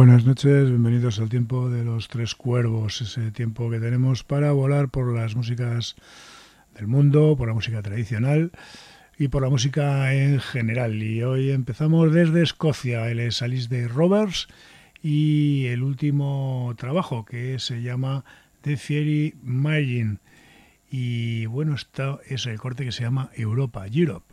Buenas noches, bienvenidos al tiempo de los tres cuervos, ese tiempo que tenemos para volar por las músicas del mundo, por la música tradicional y por la música en general. Y hoy empezamos desde Escocia, él es Alistair Roberts y el último trabajo que se llama The Fairy Margin. Y bueno, esto es el corte que se llama Europa, Europe.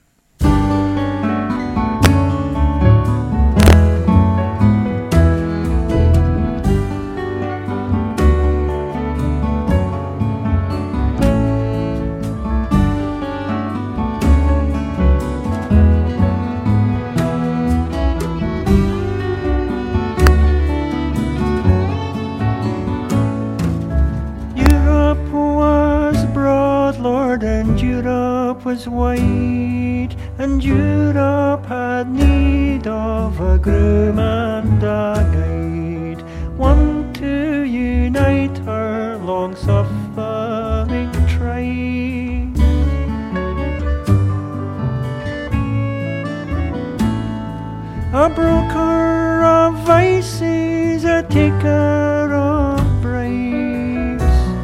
Was wide, and Europe had need of a groom and a guide, one to unite her long-suffering trade. A broker of vices, a taker of bribes,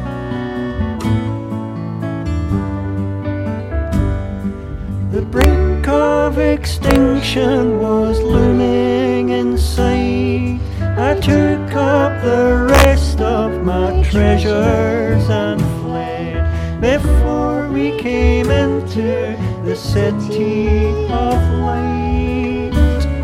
the brink of extinction was looming in sight. I took up the rest of my treasures and fled before we came into the city of light.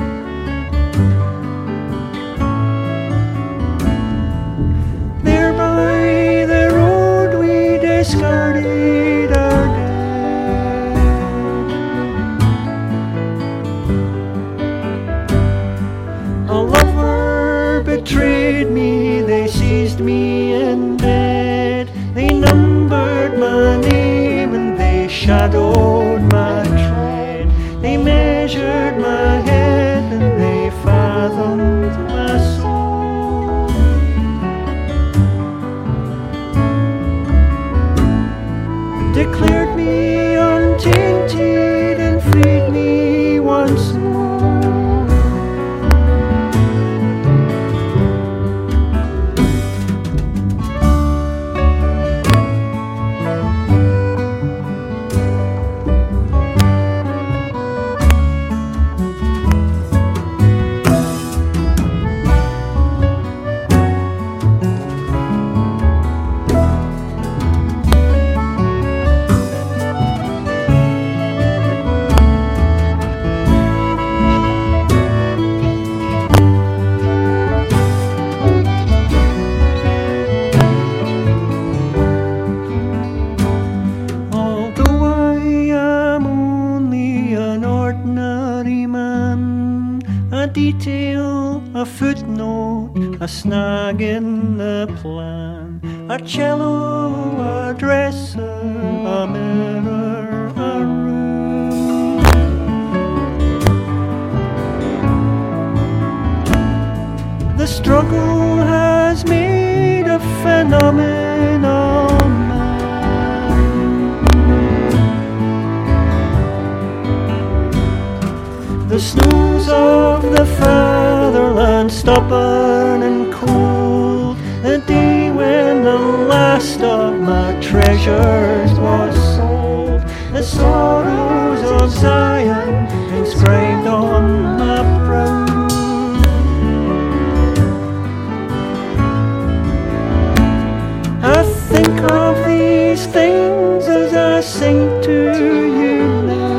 There by the road we discarded our betrayed me, they seized me in bed. They numbered my name and they shadowed my tread. They measured my head and they fathomed my soul. Declared me untainted and freed me once more. A footnote, a snag in the plan, a cello, a dresser, a mirror, a room. The struggle has made a phenomenal man. The snows of the fatherland, stubborn and cold, the day when the last of my treasures was sold, the sorrows of Zion inscribed on my brow. I think of these things as I sing to you now.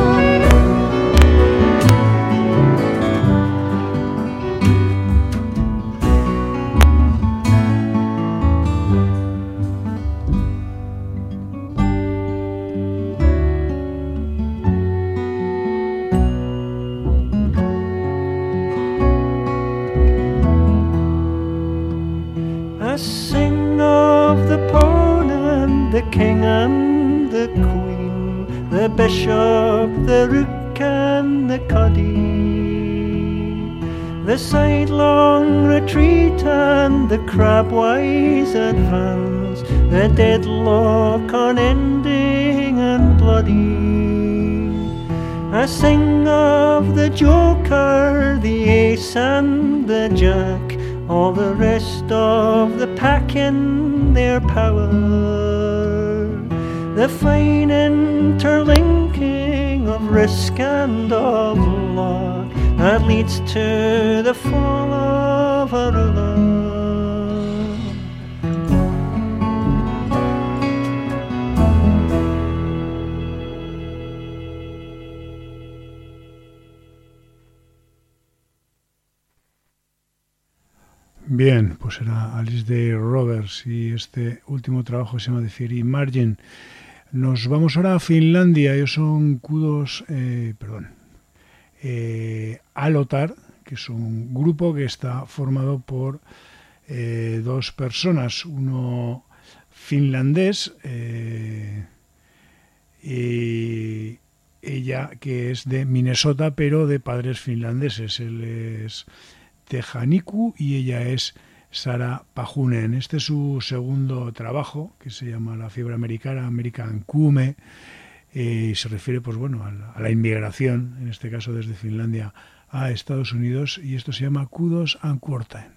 The king and the queen, the bishop, the rook and the cuddy, the sidelong retreat and the crabwise advance, the deadlock unending and bloody, I sing of the joker, the ace and the jack, all the rest of the pack in their power. The fine interlinking of risk and of luck that leads to the fall of a ruler. Bien, pues era Alice Day Roberts y este último trabajo se llama The Fiery Margin. Nos vamos ahora a Finlandia. Ellos son Kudos, Alotar, que es un grupo que está formado por dos personas, uno finlandés y ella que es de Minnesota pero de padres finlandeses. Él es Tejaniku y ella es Sara Pajunen. Este es su segundo trabajo, que se llama La fiebre americana, American Kume, y se refiere pues bueno a la inmigración, en este caso desde Finlandia a Estados Unidos, y esto se llama Kudos and Quartain.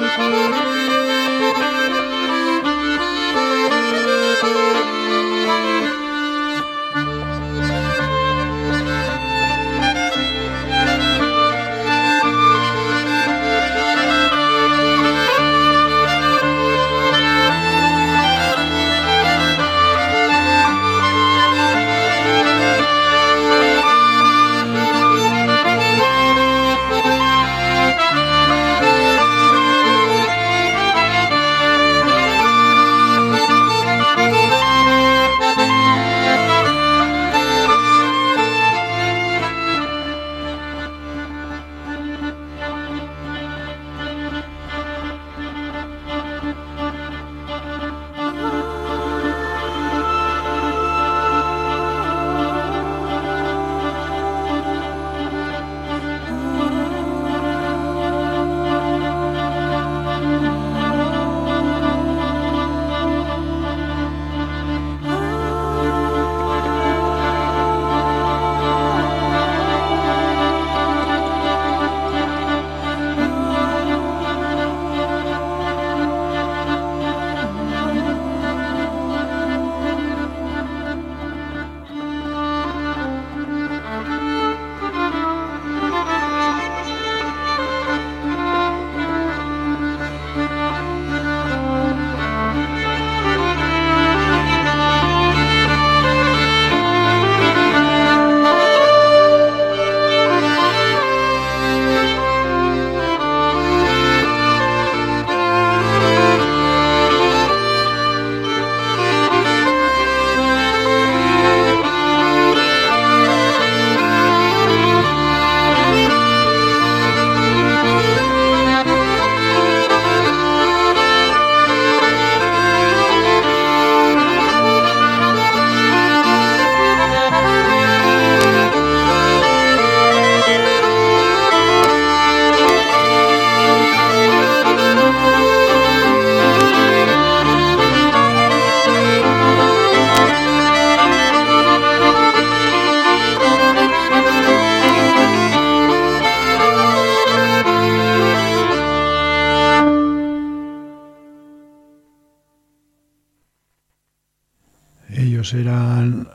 Eran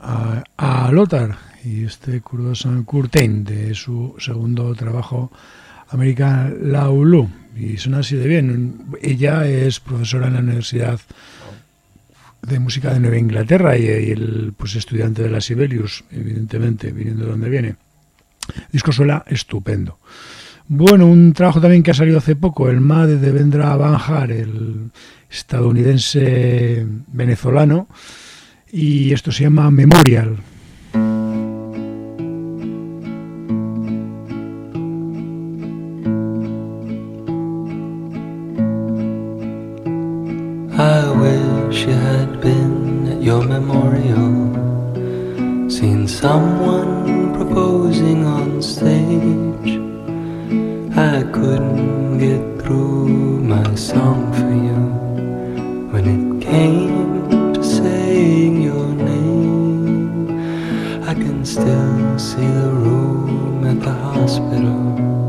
a Lothar y este Kurdosan Curtain de su segundo trabajo American Laulu, y suena así de bien. Ella es profesora en la Universidad de Música de Nueva Inglaterra y el pues estudiante de la Sibelius, evidentemente, viniendo de donde viene. El disco suena estupendo. Bueno, un trabajo también que ha salido hace poco, el Ma de Devendra Banhart, el estadounidense venezolano, y esto se llama Memorial. I wish you had been at your memorial, seen someone proposing on stage. I couldn't get through my song for you when it came to saying your name. I can still see the room at the hospital,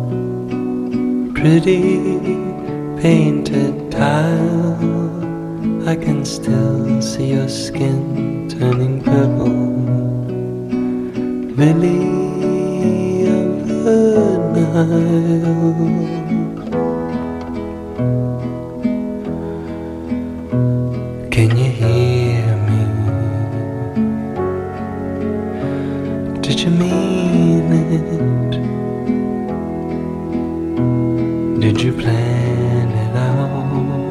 pretty painted tile. I can still see your skin turning purple, lily of the Nile. Can you hear me? Did you mean it? Did you plan it out?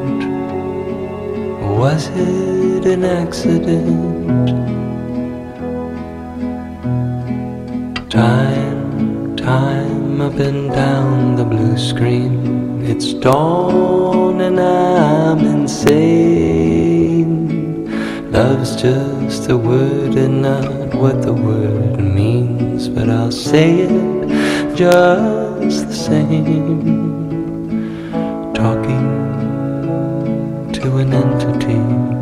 Was it an accident? Time up and down the blue screen. It's dawn and I'm insane. Love's just a word and not what the word means, but I'll say it just the same. Talking to an entity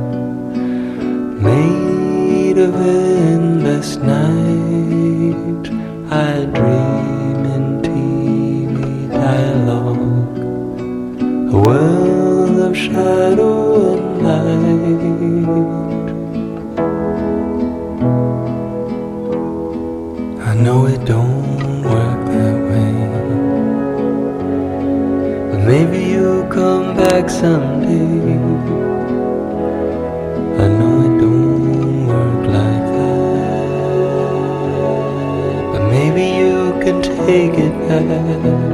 made of endless night. I dream in teeny dialogue, a world of shadow and light. I know it don't work that way, but maybe you'll come back someday. I know it don't work like that, but maybe you can take it back.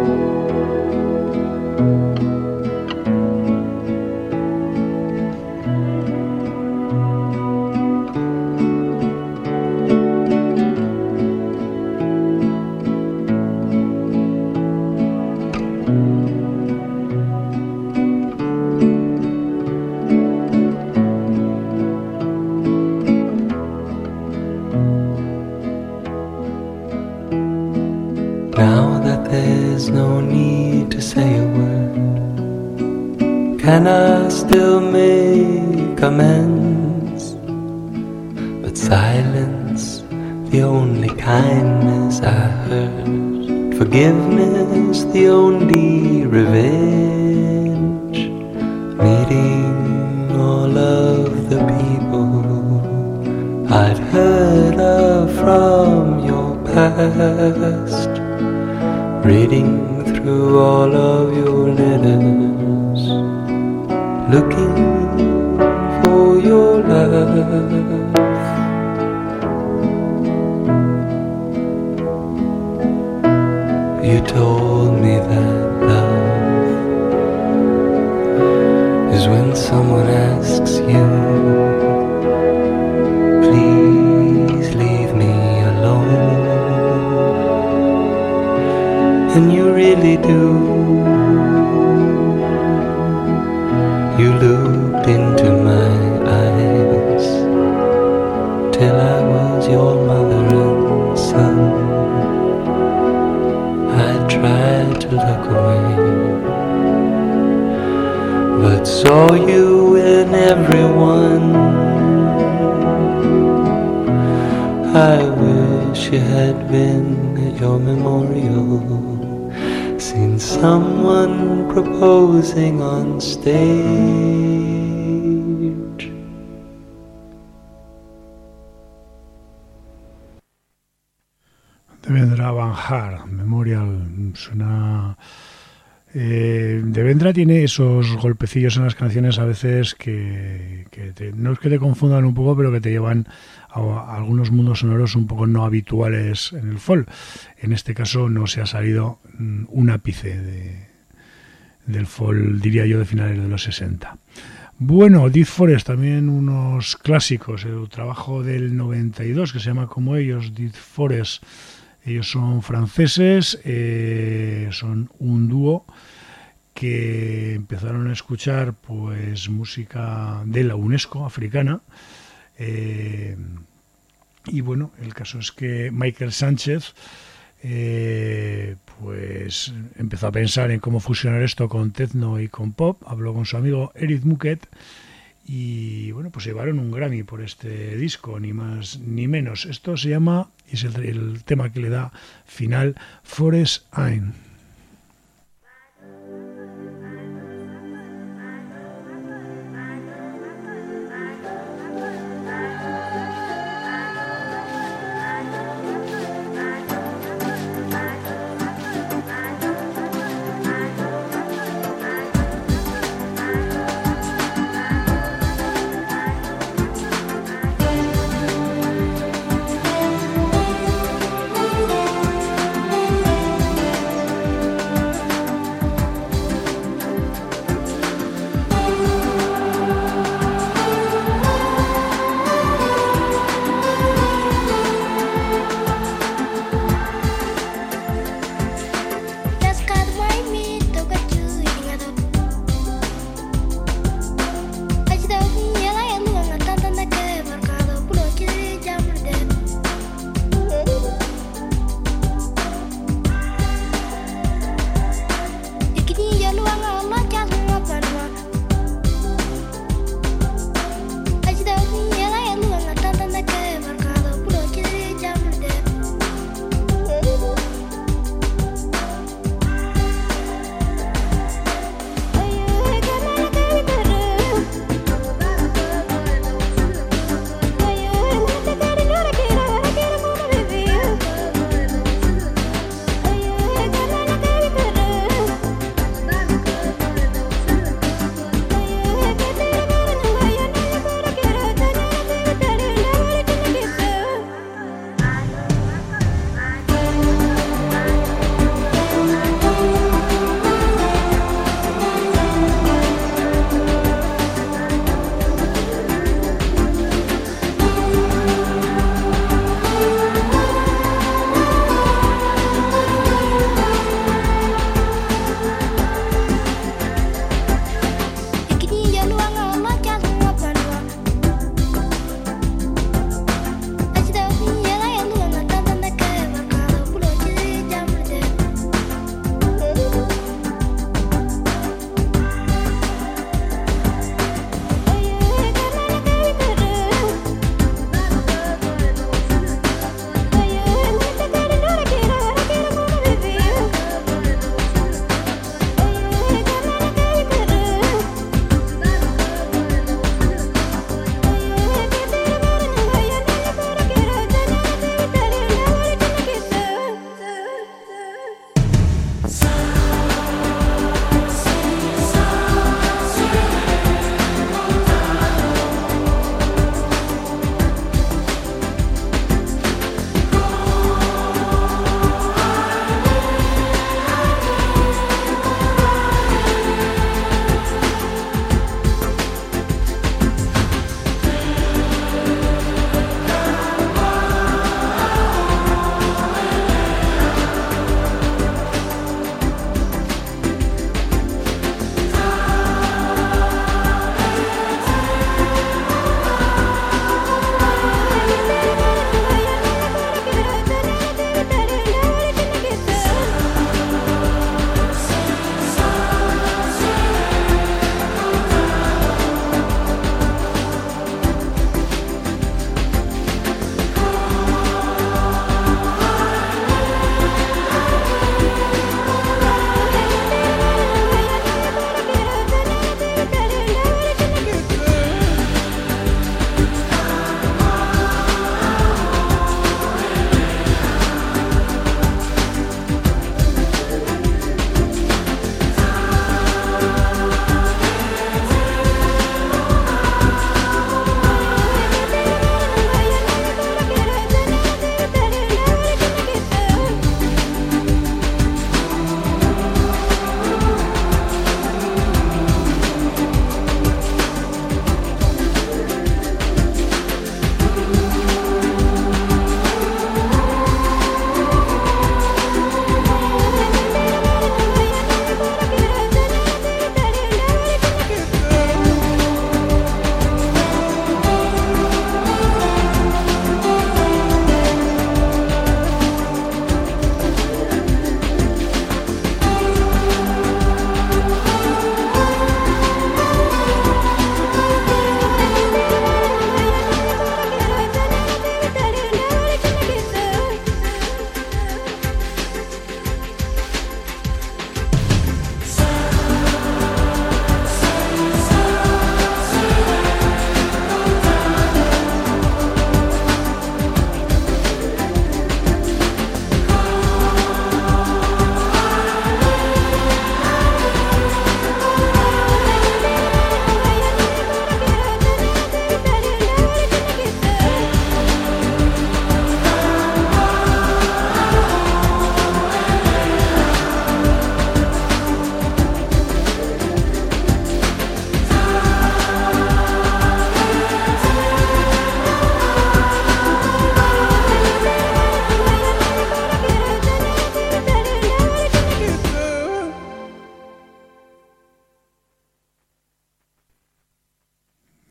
Now that there's no need to say a word, can I still make amends? But silence, the only kindness I heard, forgiveness, the only revenge. Meeting all of the people I'd heard of from your past, reading through all of your letters, looking for your love. You told me that love is when someone asks you, please leave me alone. And you really do. You looked into my eyes till I was your mother and son. I tried to look away, but saw you in everyone. I wish you had been at your memorial, seen someone proposing on stage. Devendra Banhart, Memorial, suena... Devendra tiene esos golpecillos en las canciones a veces que no es que te confundan un poco, pero que te llevan a algunos mundos sonoros un poco no habituales en el folk. En este caso no se ha salido un ápice del folk, diría yo, de finales de los 60. Bueno, Dead Forest, también unos clásicos, el trabajo del 92 que se llama como ellos, Dead Forest. Ellos son franceses, son un dúo que empezaron a escuchar pues música de la UNESCO africana. Y bueno, el caso es que Michael Sánchez pues empezó a pensar en cómo fusionar esto con techno y con pop. Habló con su amigo Eric Muquet y bueno, pues llevaron un Grammy por este disco, ni más ni menos. Esto se llama, y es el tema que le da final, Forest Ein.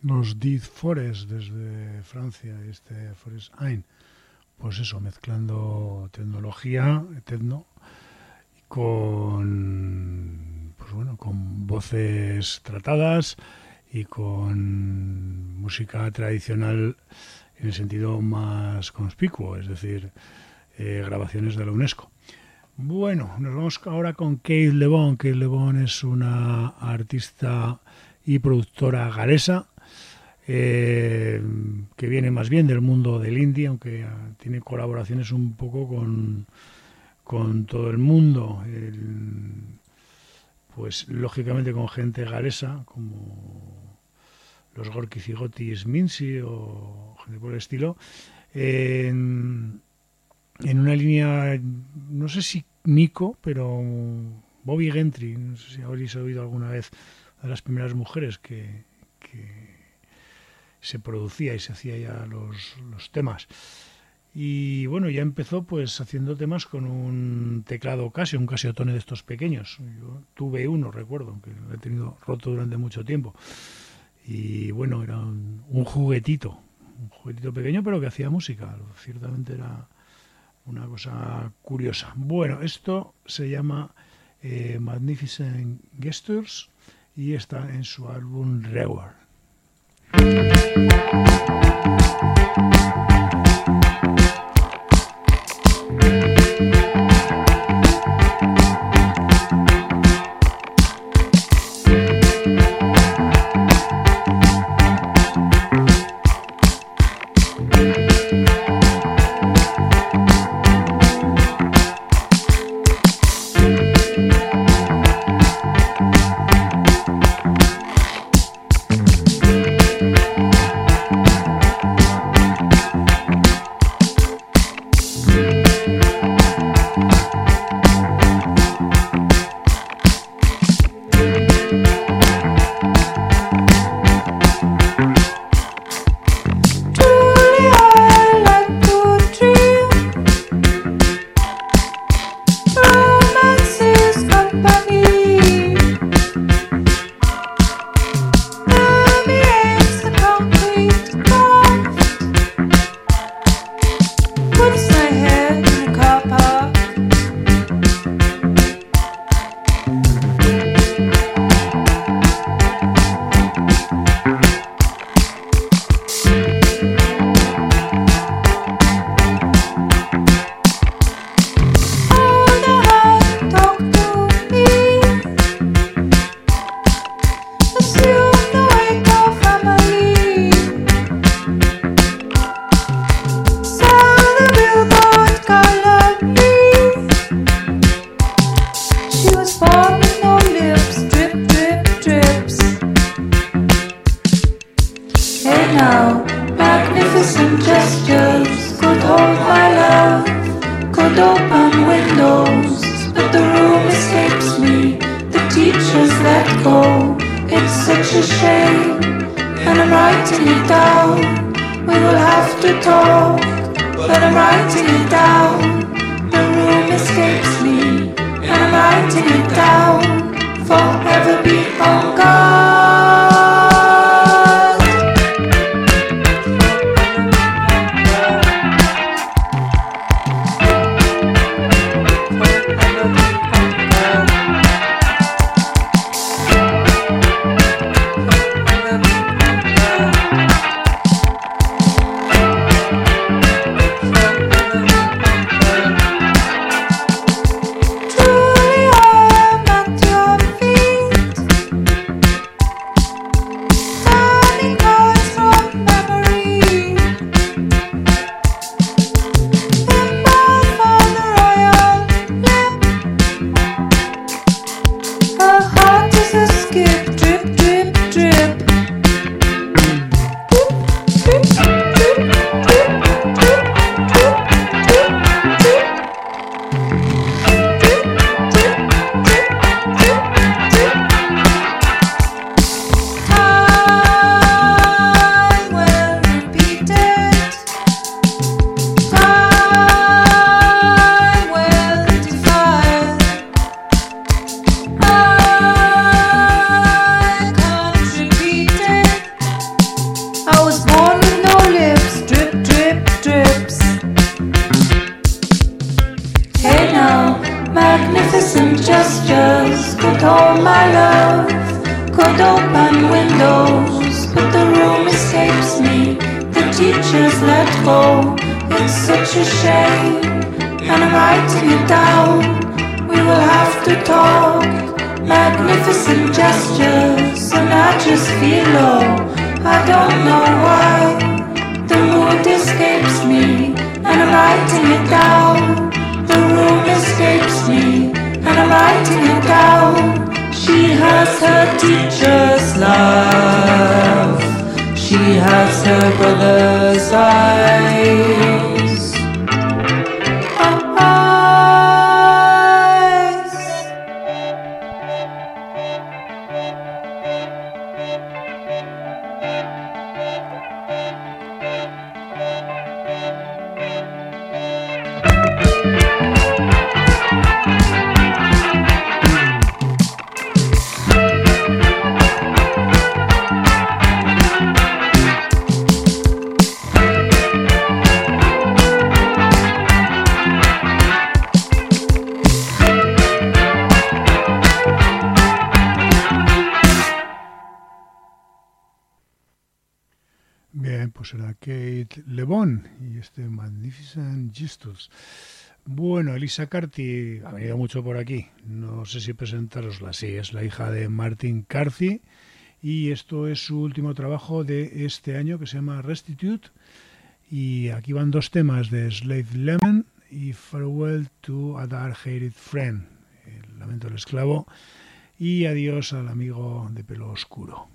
los Dead Forest desde Francia, Forest Ain. Pues eso, mezclando tecnología, techno, con voces tratadas y con música tradicional en el sentido más conspicuo, es decir, grabaciones de la UNESCO. Bueno, nos vamos ahora con Kate LeBon. Kate LeBon es una artista y productora galesa que viene más bien del mundo del indie, aunque tiene colaboraciones un poco con todo el mundo, pues lógicamente con gente galesa como los Gorky Zigotis Mincy o gente por el estilo, en una línea, no sé si Nico, pero Bobby Gentry, no sé si habréis oído alguna vez, una de las primeras mujeres que se producía y se hacía ya los temas. Y bueno, ya empezó pues haciendo temas con un teclado Casio, un Casiotone de estos pequeños. Yo tuve uno, recuerdo, que lo he tenido roto durante mucho tiempo. Y bueno, era un juguetito pequeño, pero que hacía música. Ciertamente era una cosa curiosa. Bueno, esto se llama Magnificent Gestures y está en su álbum Reward. Julia, my love could open windows, but the room escapes me. The teachers let go. It's such a shame, and I'm writing it down. We will have to talk. Magnificent gestures, and I just feel low. I don't know why. The mood escapes me, and I'm writing it down. The room escapes me, and I'm writing it down. She has her teacher's love. She has her brother's eyes. Era Kate LeBon y este Magnificent Gestures. Bueno, Elisa Carthy ha venido mucho por aquí. No sé si presentarosla. Sí, es la hija de Martin Carthy y esto es su último trabajo de este año que se llama Restitute. Y aquí van dos temas de Slave Lemon y Farewell to a Dark-Hated Friend, el lamento del esclavo, y adiós al amigo de pelo oscuro.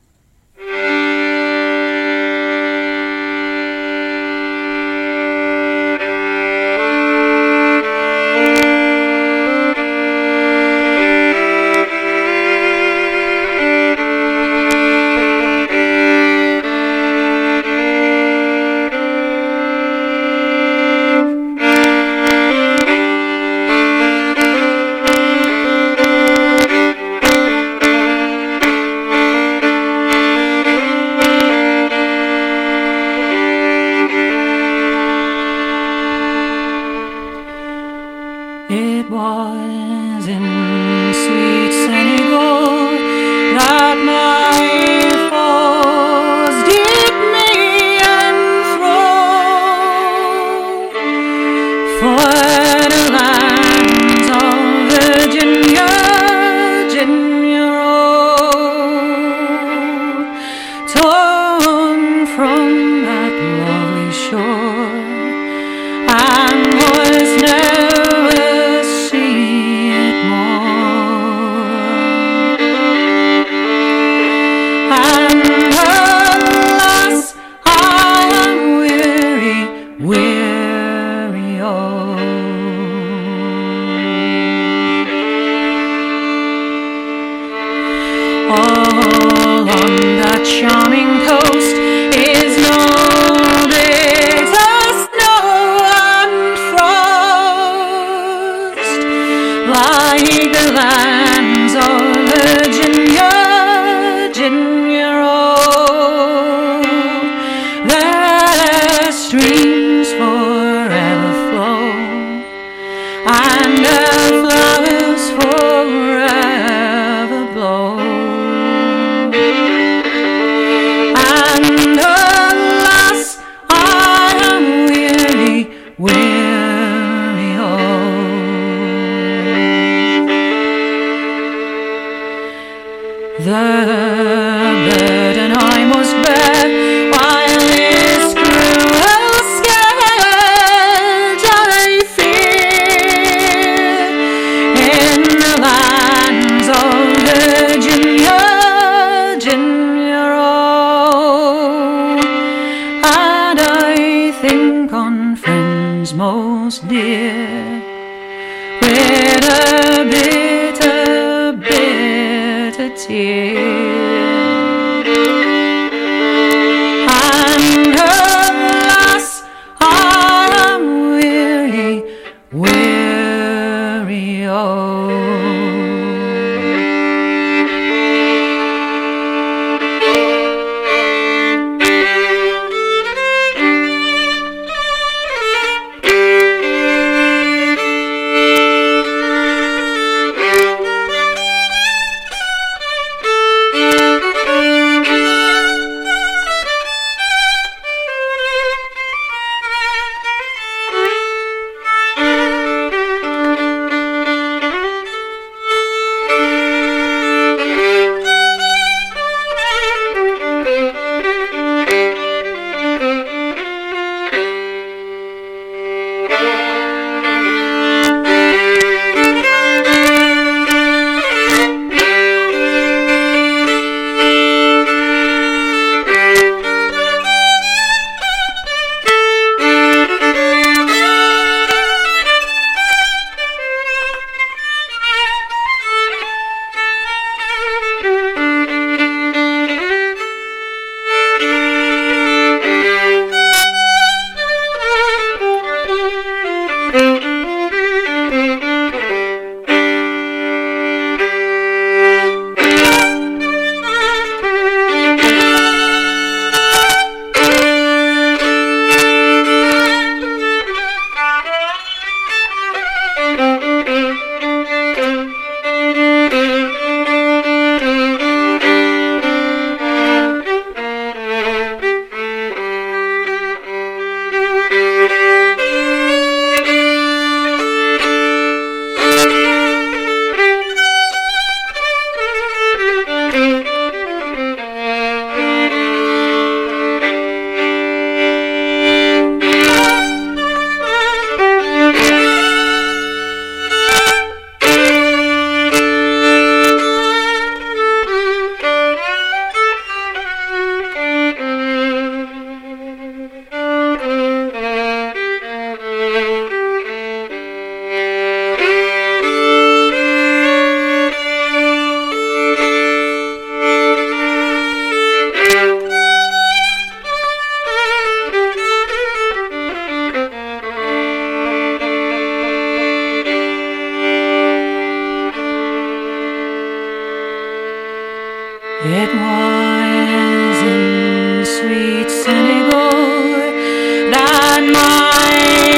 It was in sweet Senegal that my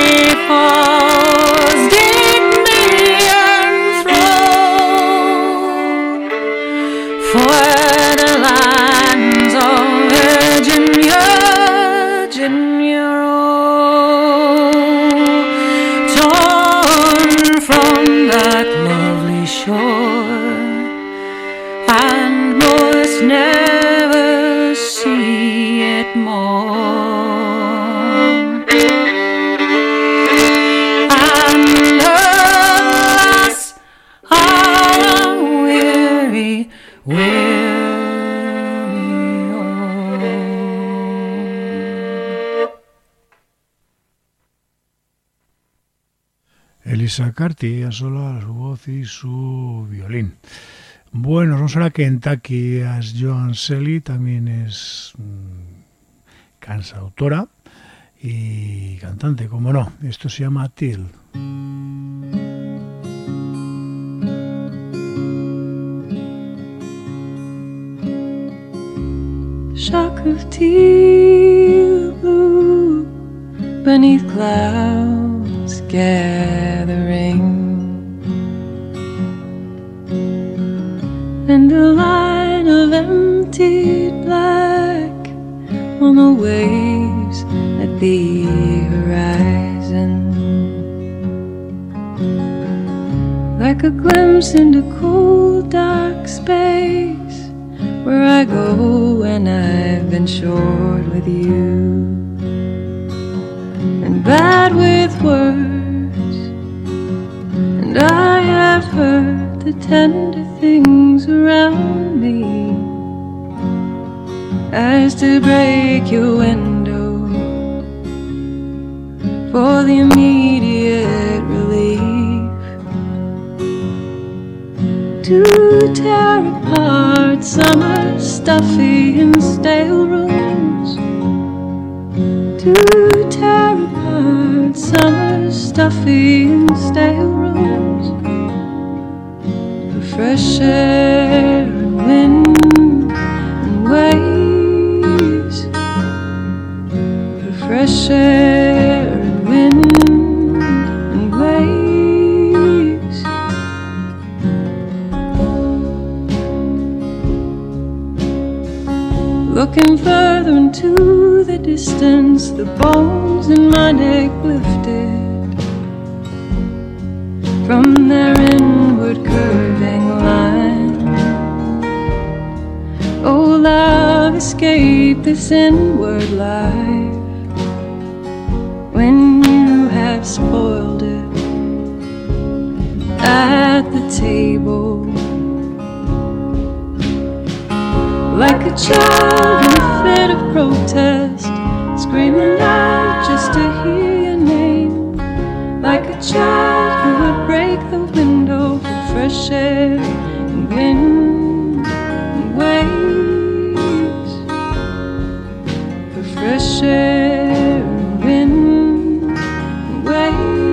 falls did me enthrall. For the lands of Virginia, Virginia, torn from that lovely shore, and must never see it more. And alas, I'm weary, weary old. Elisa Carty a sola, su voz y su violín. Bueno, vamos ahora a Kentucky. As Joan Shelley también es cantautora y cantante, como no. Esto se llama Till. Shock of teal blue beneath clouds gathering, and a line of emptied black on the waves at the horizon, like a glimpse into cold dark space, where I go when I've been short with you and bad with words, and I have heard the tender things around me, as to break your window for the immediate relief, to tear apart summer stuffy and stale rooms, to tear apart summer stuffy and stale rooms, for fresh air and wind and waves, for fresh air and wind and waves. Looking further into the distance, the bones in my neck lifted from their inward curving line. Oh, love, escape this inward life when you have spoiled it at the table. Like a child in a fit of protest, screaming out just to hear your name. Like a child who would break the window for fresh air and wind and waves, for fresh air and wind and waves.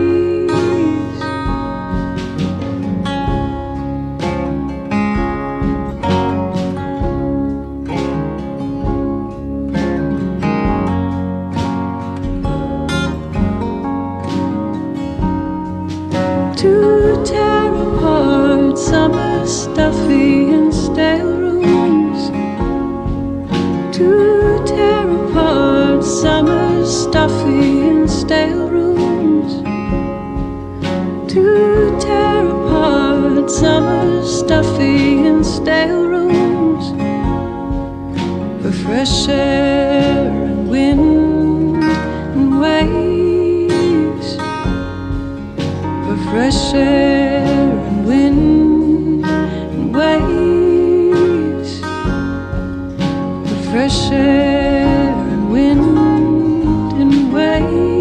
To tear apart summer stuffy and stale rooms, to tear apart summer stuffy and stale rooms, to tear apart summer stuffy and stale rooms, for fresh air and wind and waves, for fresh air and wind and waves, for fresh air and wind and waves.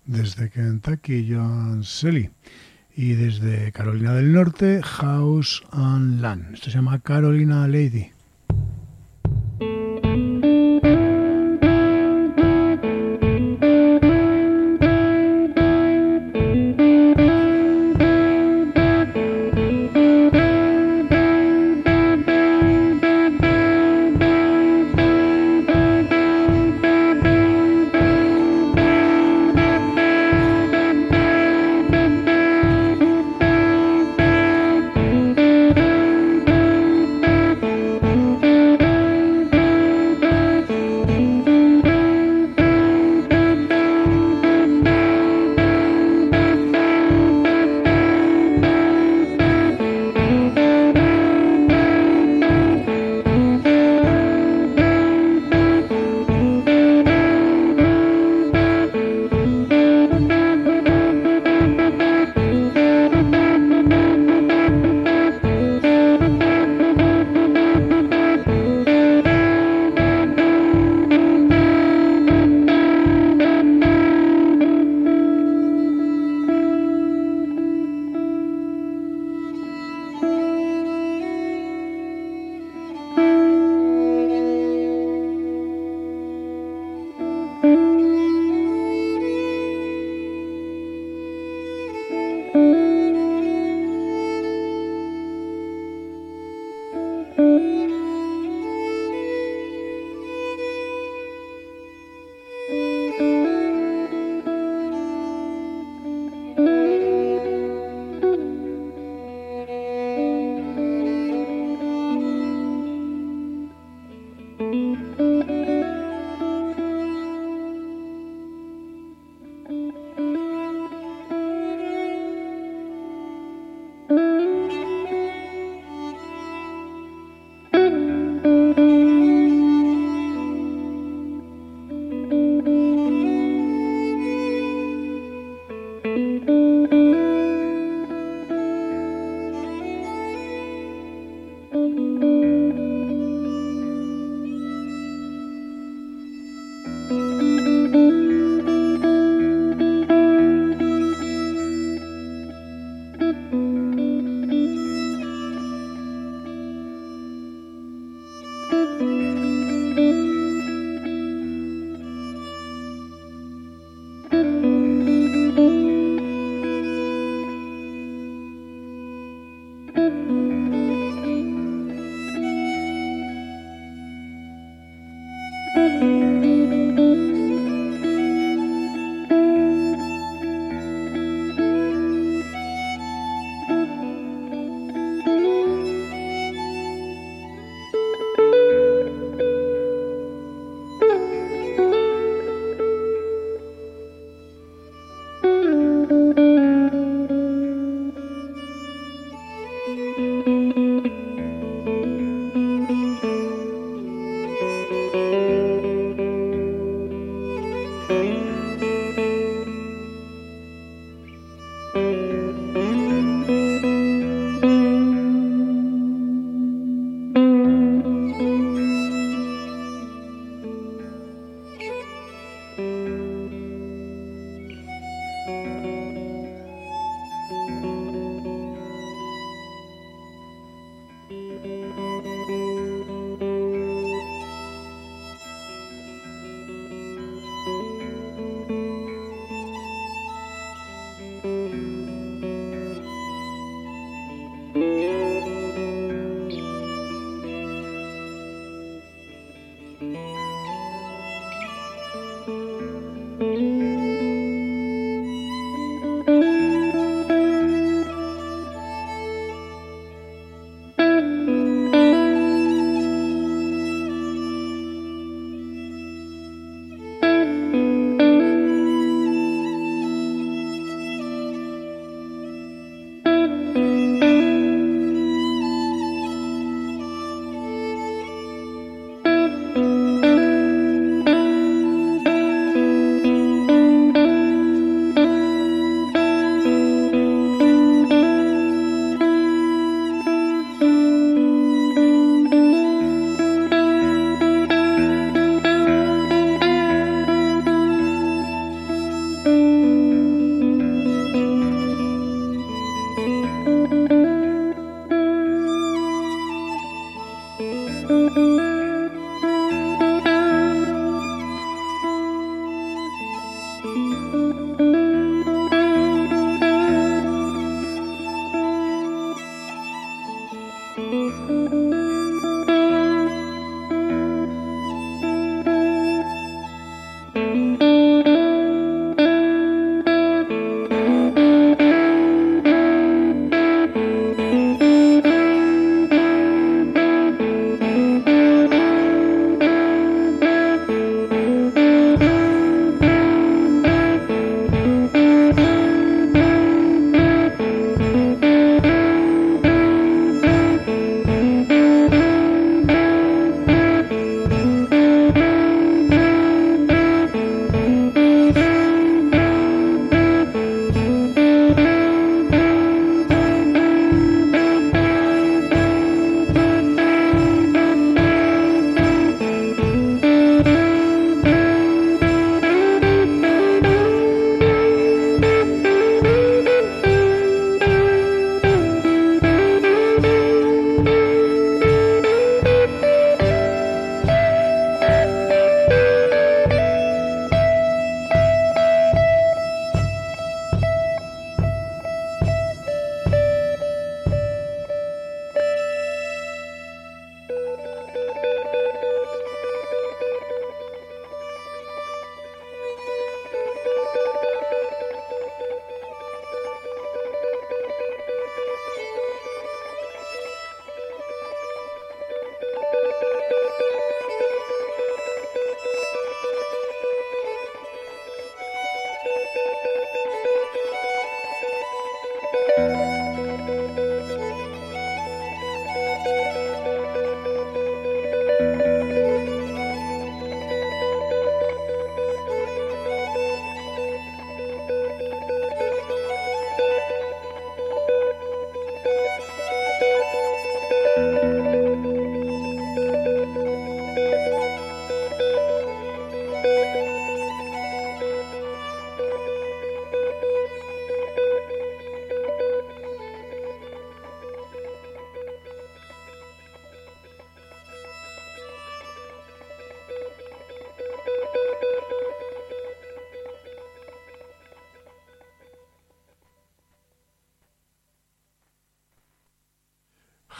Desde Kentucky, John Selly. Y desde Carolina del Norte, House and Land. Esto se llama Carolina Lady.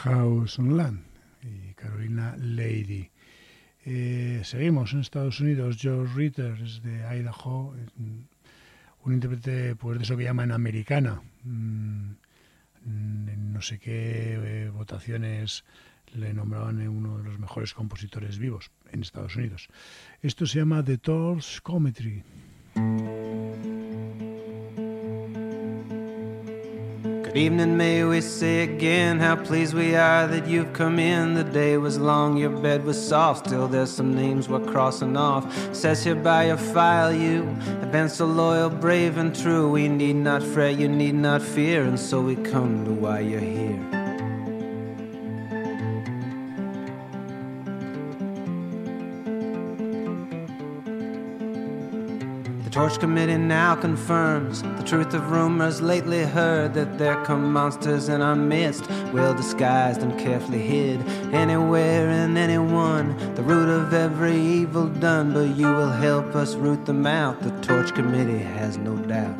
House on Land y Carolina Lady. Seguimos en Estados Unidos. George Ritter es de Idaho, un intérprete pues de eso que llaman americana. No sé qué votaciones le nombraban uno de los mejores compositores vivos en Estados Unidos. Esto se llama The Torch Cometry. Good evening, may we say again how pleased we are that you've come in. The day was long, your bed was soft, still there's some names we're crossing off. Says here by your file you have been so loyal, brave and true. We need not fret, you need not fear, and so we come to why you're here. The Torch Committee now confirms the truth of rumors lately heard, that there come monsters in our midst, well disguised and carefully hid, anywhere and anyone, the root of every evil done. But you will help us root them out, the Torch Committee has no doubt.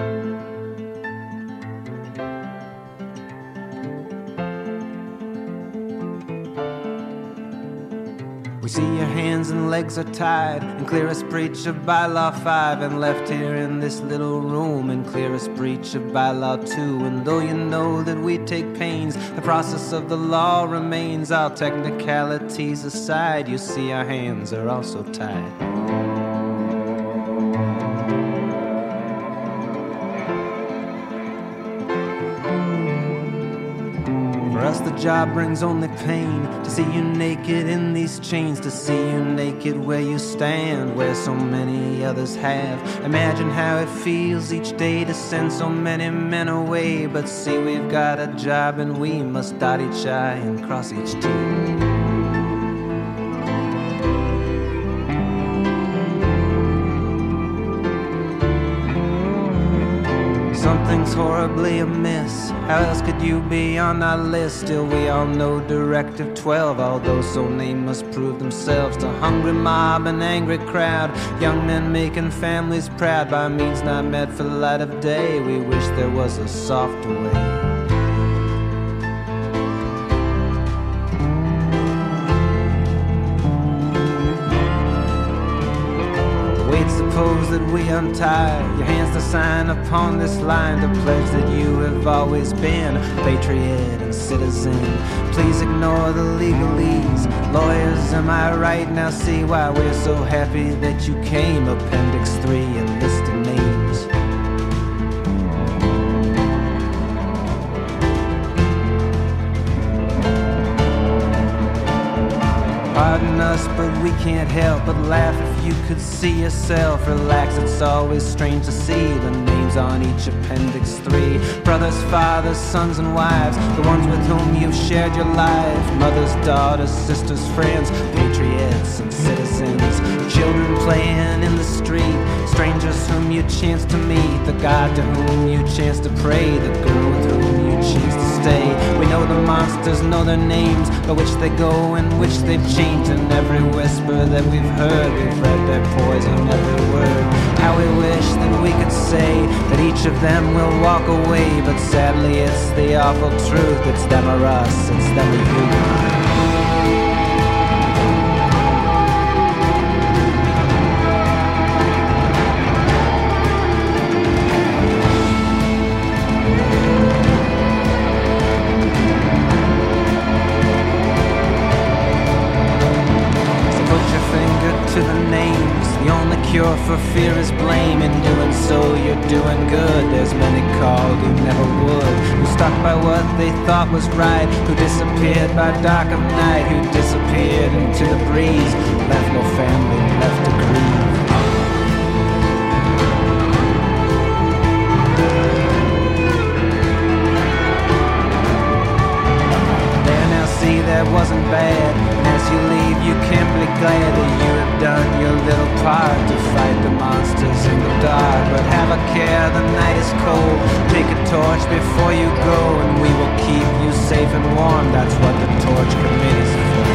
We see your hands and legs are tied, and clearest breach of bylaw 5, and left here in this little room in clearest breach of bylaw 2. And though you know that we take pains, the process of the law remains. All technicalities aside, you see our hands are also tied. The job brings only pain, to see you naked in these chains, to see you naked where you stand, where so many others have. Imagine how it feels each day to send so many men away. But see, we've got a job and we must dot each I and cross each T. Something's horribly amiss. How else could you be on our list? Still we all know Directive 12, although so named must prove themselves to hungry mob and angry crowd. Young men making families proud by means not met for the light of day. We wish there was a softer way. Suppose that we untie your hands to sign upon this line, to pledge that you have always been a patriot and citizen. Please ignore the legalese. Lawyers, am I right? Now see why we're so happy that you came. Appendix 3, a list of names. Pardon us, but we can't help but laugh if you could see yourself. Relax, it's always strange to see the names on each appendix 3. Brothers, fathers, sons and wives, the ones with whom you've shared your life. Mothers, daughters, sisters, friends, patriots and citizens. Children playing in the street, strangers whom you chance to meet, the God to whom you chance to pray, the girl with whom you chance to stay. We know the monsters know their names, by which they go and which they've changed. And every whisper that we've heard, we've read their poison every word. How we wish that we could say that each of them will walk away, but sadly it's the awful truth. It's them or us, it's them or you. To the names, the only cure for fear is blame. In doing so, you're doing good. There's many called who never would, who stuck by what they thought was right, who disappeared by dark of night, who disappeared into the breeze, left no family, left to grieve. There now, see, that wasn't bad. And as you leave, you can't be glad that you have done your little part to fight the monsters in the dark. But have a care, the night is cold. Take a torch before you go, and we will keep you safe and warm. That's what the Torch Committee's for.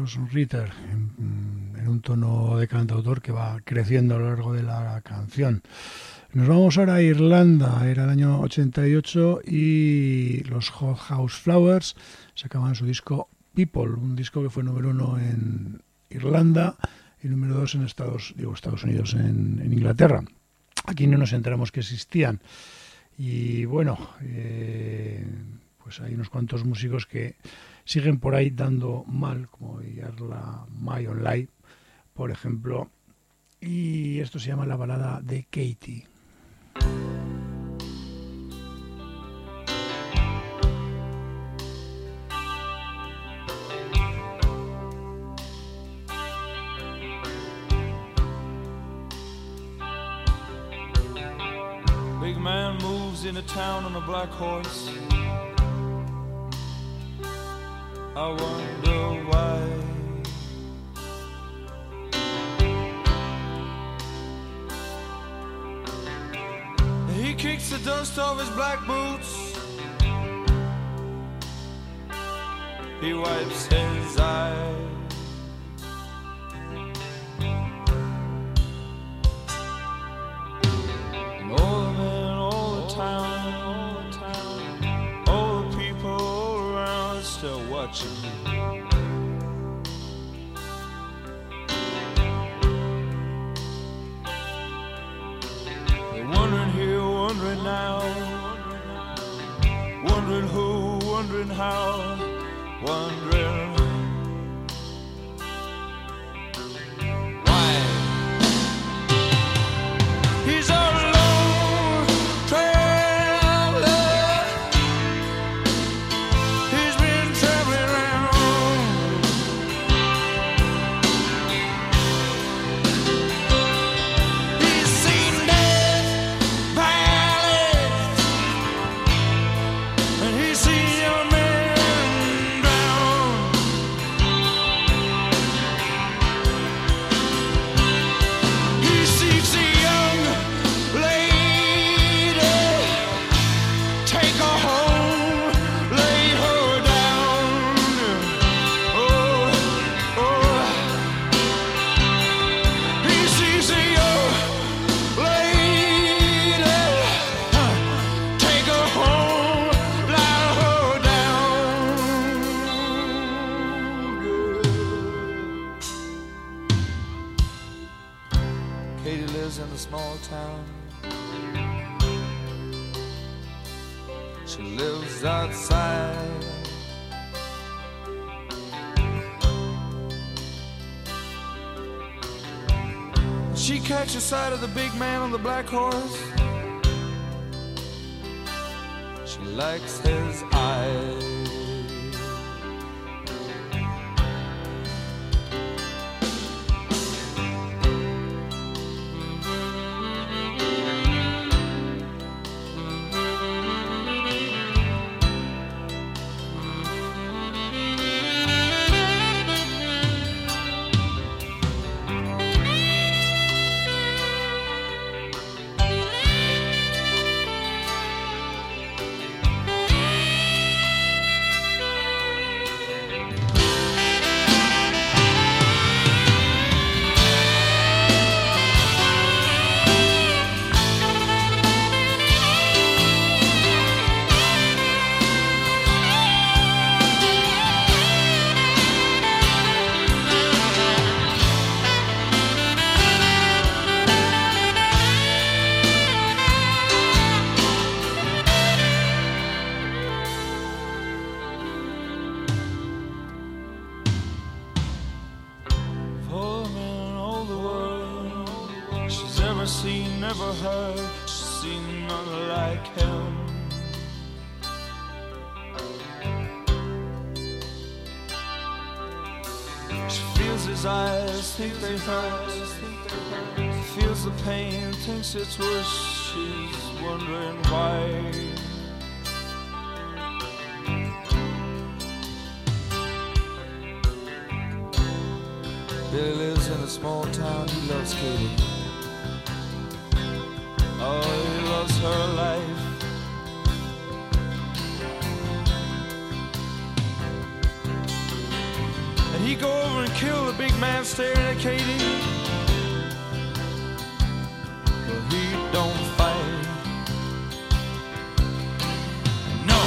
escuchamos Ritter en un tono de cantautor que va creciendo a lo largo de la canción. Nos vamos ahora a Irlanda, era el año 88 y los Hot House Flowers sacaban su disco People, un disco que fue número 1 en Irlanda y número 2 en Estados Unidos, en Inglaterra. Aquí no nos enteramos que existían. Y bueno, pues hay unos cuantos músicos que siguen por ahí dando mal, como Yarla My Online, por ejemplo. Y esto se llama la balada de Katie. Big man moves into town on a black horse. I wonder why. He kicks the dust off his black boots. He wipes his eyes. And all the men, all the town, all the people all around still watching me. Wondering here, wondering now, wondering who, wondering how, wondering why. He's a lone traveler. He's been traveling around. He's seen death valleys, and he's seen young men drown. He sees a young lady, take her home, lay her down. Oh, oh. He sees a young lady, take her home, lie her down. Katie lives in a small town. She lives outside. She catches sight of the big man on the black horse. She likes his eyes. For a man in all the world she's ever seen, never heard, she's seen none like him. She feels his eyes, think they hurt, feels the pain, thinks it's worse, she's wondering why. Billy lives in a small town, he loves Katie. Oh, he loves her life. And he go over and stared at Katie, but he don't fight. No.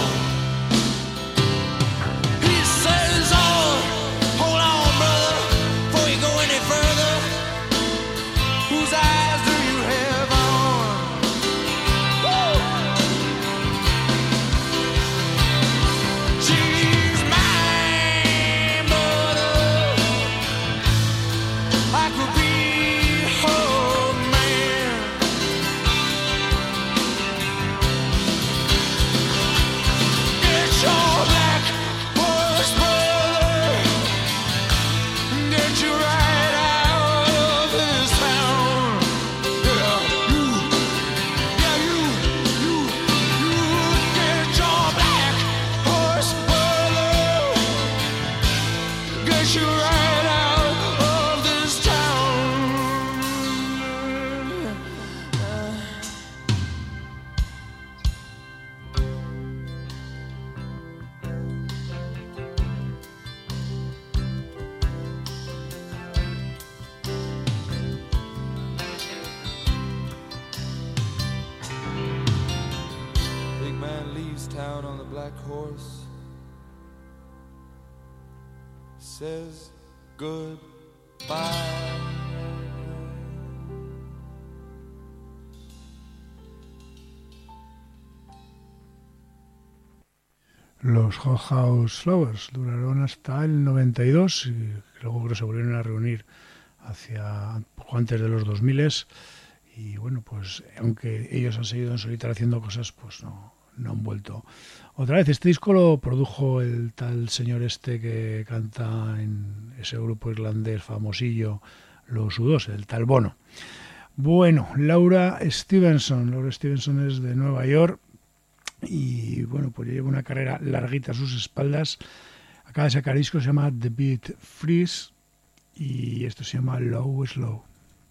He says, oh, hold on, brother, before you go any further. Whose eyes do you have on? Woo! She's my mother. I could be her man. Get your black horse, brother. Get you right out of this town. Yeah, you get your black horse, brother. Get you right out of this town. Big man leaves town on the black horse. Says goodbye. Los Hot House Flowers duraron hasta el 92 y luego creo que se volvieron a reunir poco antes de los 2000 y bueno, pues aunque ellos han seguido en solitario haciendo cosas, pues no han vuelto otra vez. Este disco lo produjo el tal señor este que canta en ese grupo irlandés famosillo, los U2, el tal Bono. Bueno, Laura Stevenson es de Nueva York y bueno, pues lleva una carrera larguita a sus espaldas. Acaba de sacar disco, se llama The Beat Freeze y esto se llama Low Slow.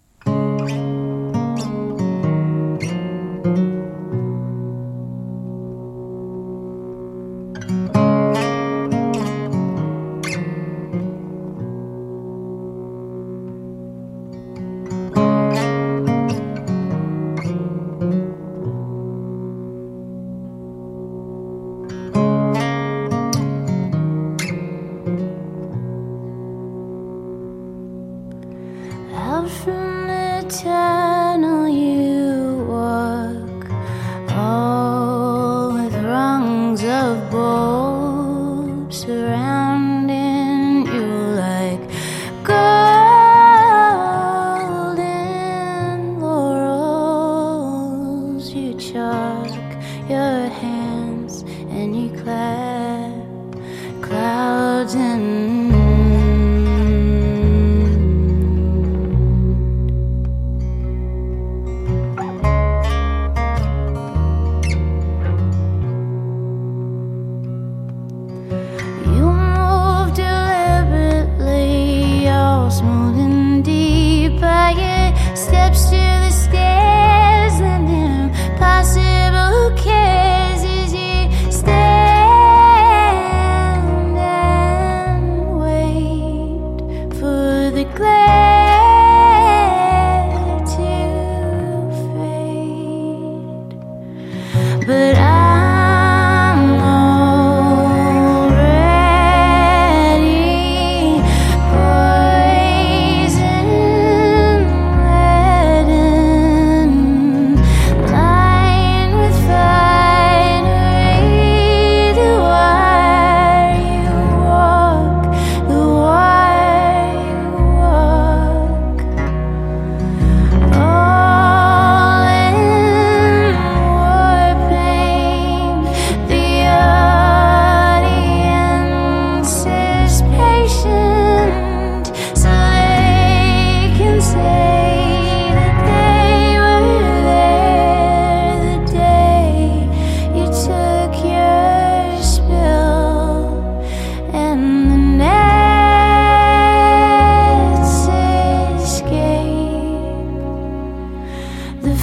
Out from the tunnel you walk, all with rungs of gold surrounding you like golden laurels. You chalk your hands and you clap clouds and steps to the stairs and impossible cares as you stand and wait for the glare to fade. But I'm already poison. Line with finery, the wire you walk, the wire you walk. All in war paint, the audience is patient, so they can say that they were there the day you took your spill, and the nets escape the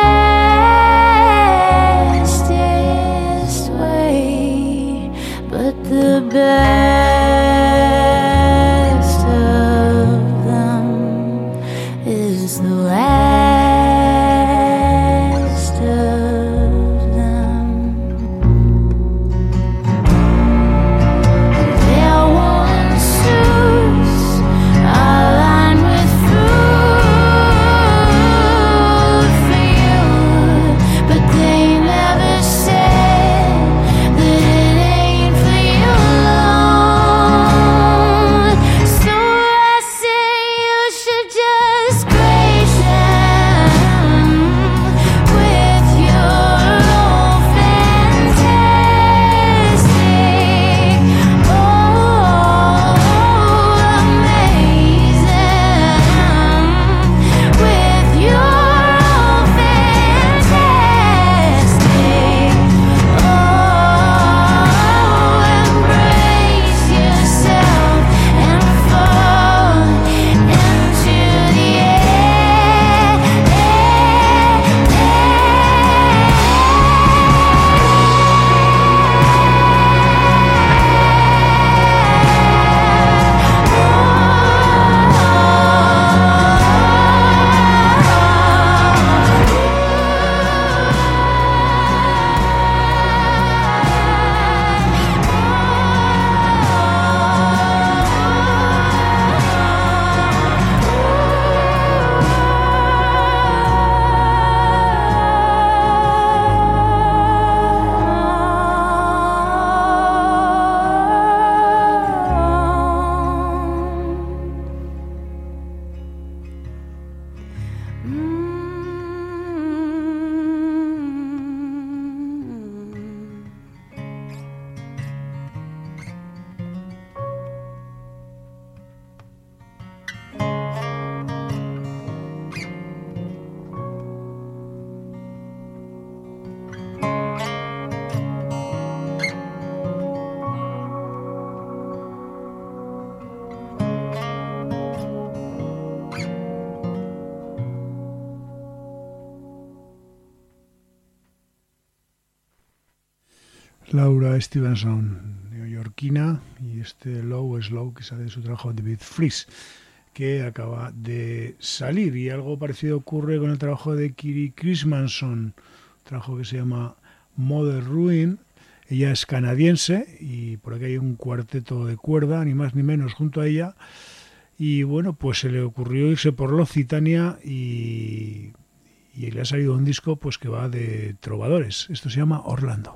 fastest way, but the best of them Laura Stevenson, neoyorquina, y este Low Slow, que sale de su trabajo David Freeze, que acaba de salir. Y algo parecido ocurre con el trabajo de Kiri Christmanson, un trabajo que se llama Mother Ruin. Ella es canadiense y por aquí hay un cuarteto de cuerda, ni más ni menos, junto a ella. Y bueno, pues se le ocurrió irse por L'Occitania y le ha salido un disco pues que va de trovadores. Esto se llama Orlando.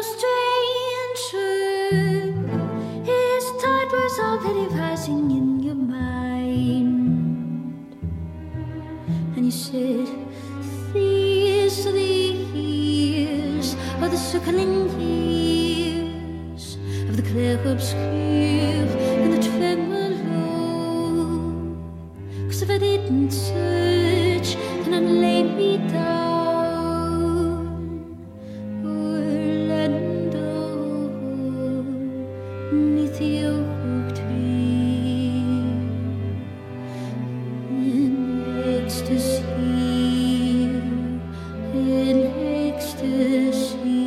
Already rising in your said, these are the years of the circling years of the clair obscure and the tremolo. 'Cause if I didn't search and I'd lay me down, Orlando, 'neath the oak tree, in ecstasy, in ecstasy.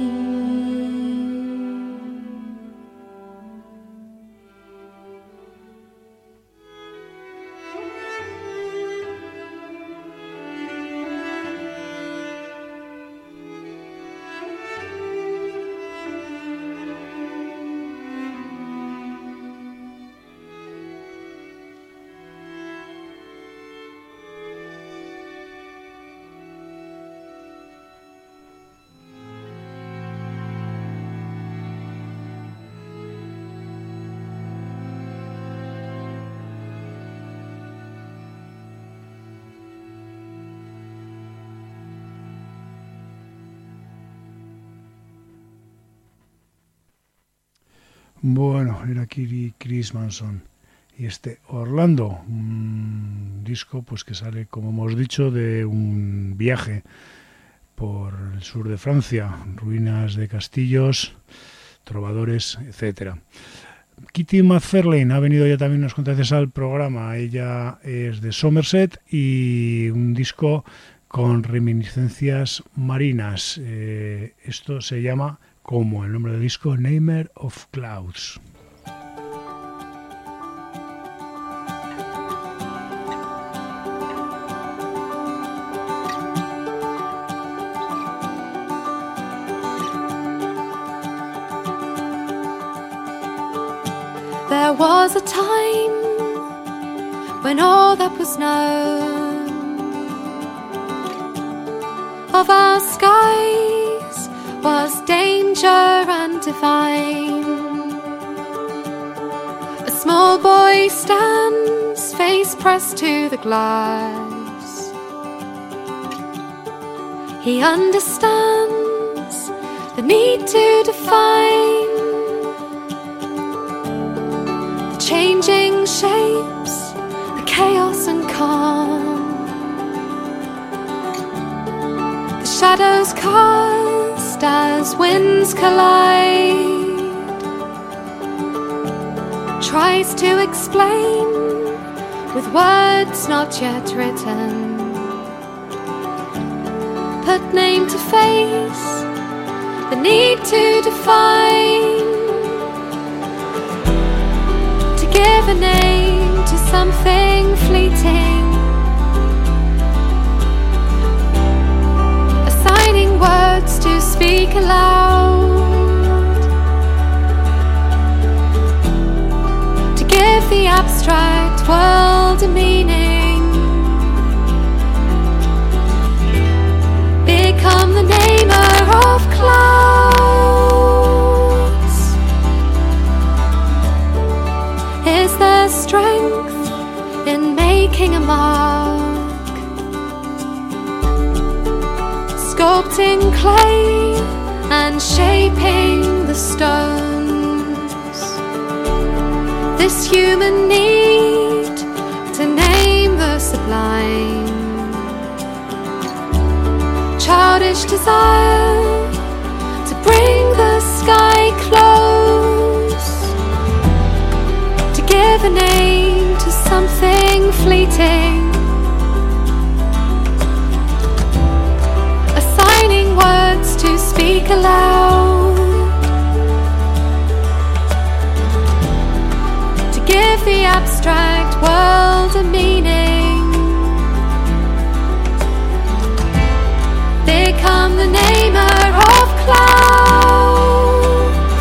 Bueno, era Chris Manson y este Orlando, un disco pues que sale, como hemos dicho, de un viaje por el sur de Francia, ruinas de castillos, trovadores, etcétera. Kitty McFarlane ha venido ya también unas cuantas veces al programa. Ella es de Somerset y un disco con reminiscencias marinas. Esto se llama, como el nombre del disco, Namer of Clouds. There was a time when all that was known of our skies was danger undefined. A small boy stands, face pressed to the glass. He understands the need to define the changing shapes, the chaos and calm, the shadows cast as winds collide. Tries to explain with words not yet written. Put name to face, the need to define, to give a name to something fleeting, assigning words to speak aloud, to give the abstract world a meaning, become the namer of clouds. Is there strength in making a mark, sculpting clay and shaping the stones? This human need to name the sublime, childish desire to bring the sky close, to give a name to something fleeting, assigning words to speak aloud, to give the abstract world a meaning, become the namer of clouds.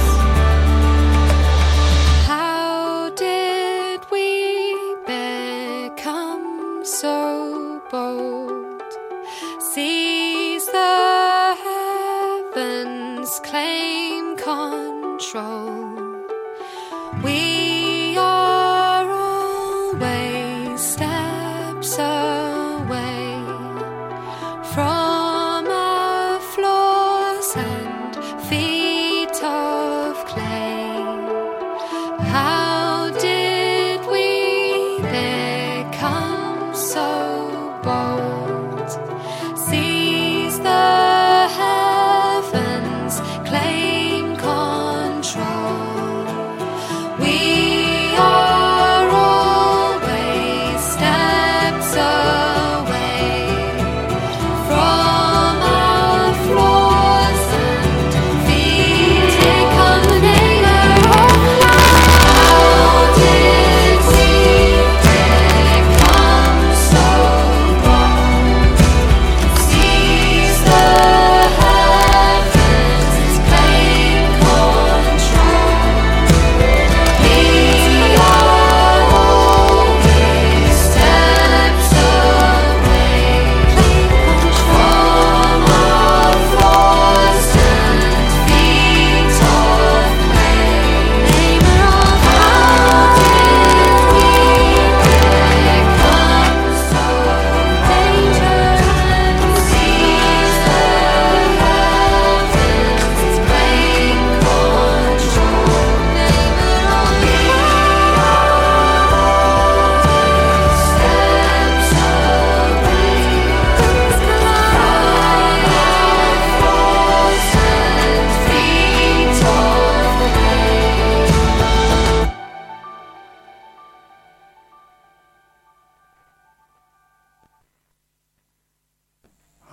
How did we become so bold? Seize the heavens, claim control. We are always steps away.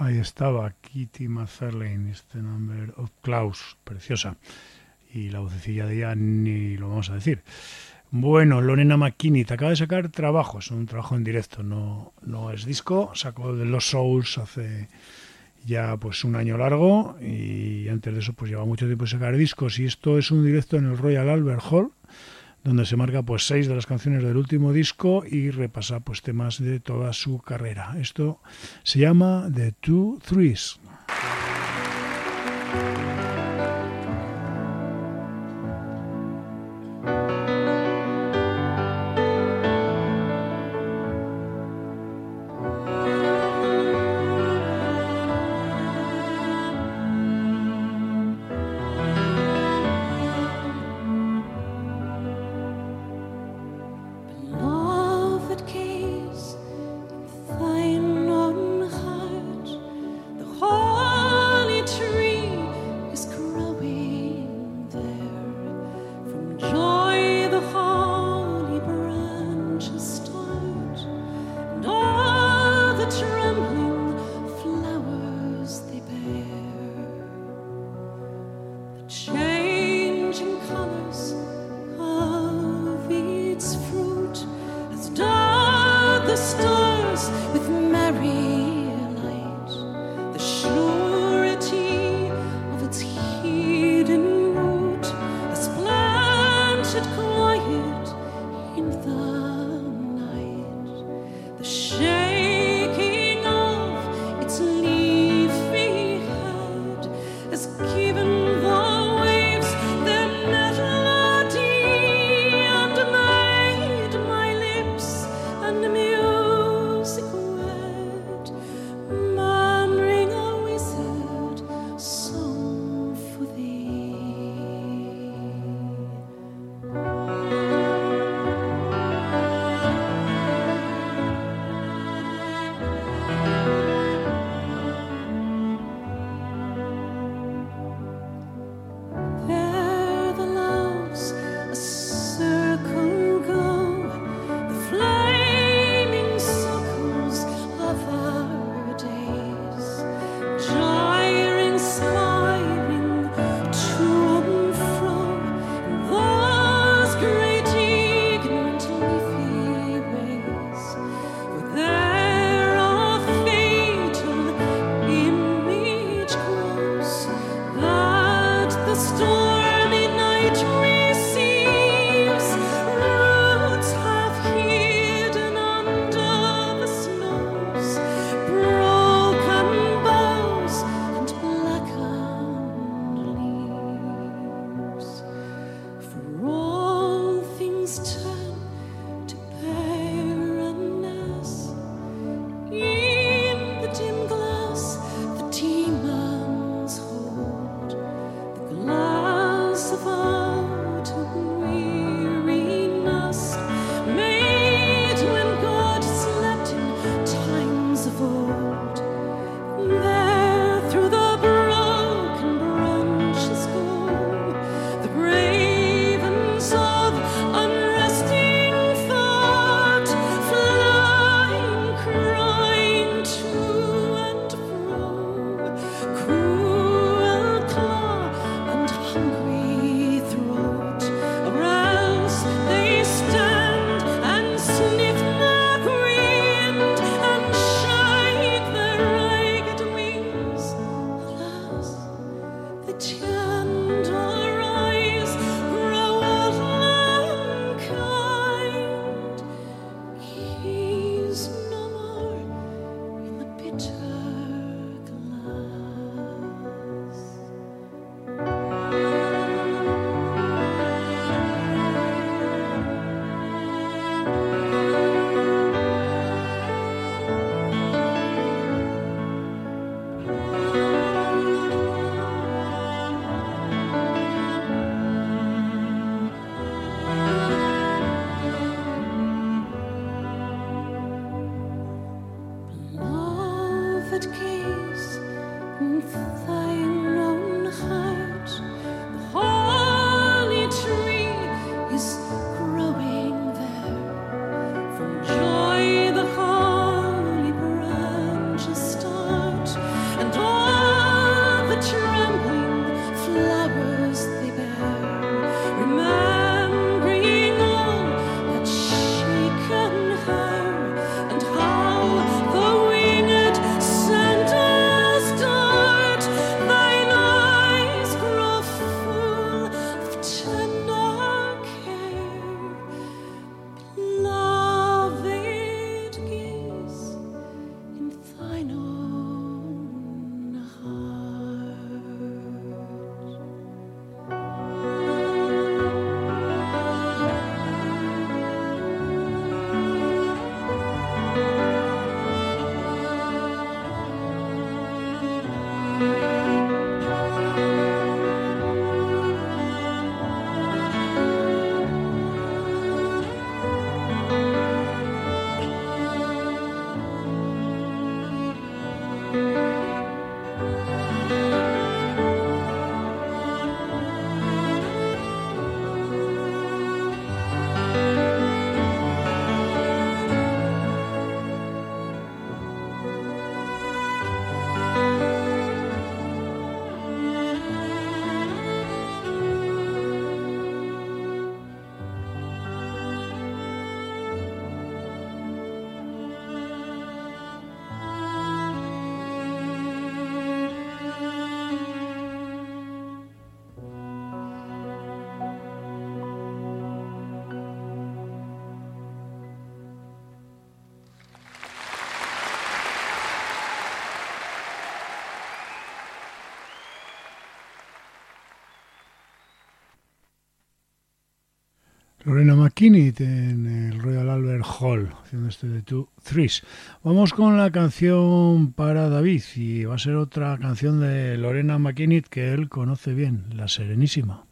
Ahí estaba Kitty McFarlane, este Number of Clouds, preciosa. Y la vocecilla de ella ni lo vamos a decir. Bueno, Lorena McKinney te acaba de sacar trabajo, es un trabajo en directo, no es disco. Sacó de Los Souls hace ya pues un año largo y antes de eso pues lleva mucho tiempo de sacar discos, y esto es un directo en el Royal Albert Hall, donde se marca pues 6 de las canciones del último disco y repasa pues temas de toda su carrera. Esto se llama The Two Threes. Beloved gaze, thine own heart, the whole Lorena McKinney en el Royal Albert Hall, haciendo este de Two Threes. Vamos con la canción para David, y va a ser otra canción de Lorena McKinney que él conoce bien, La Serenísima.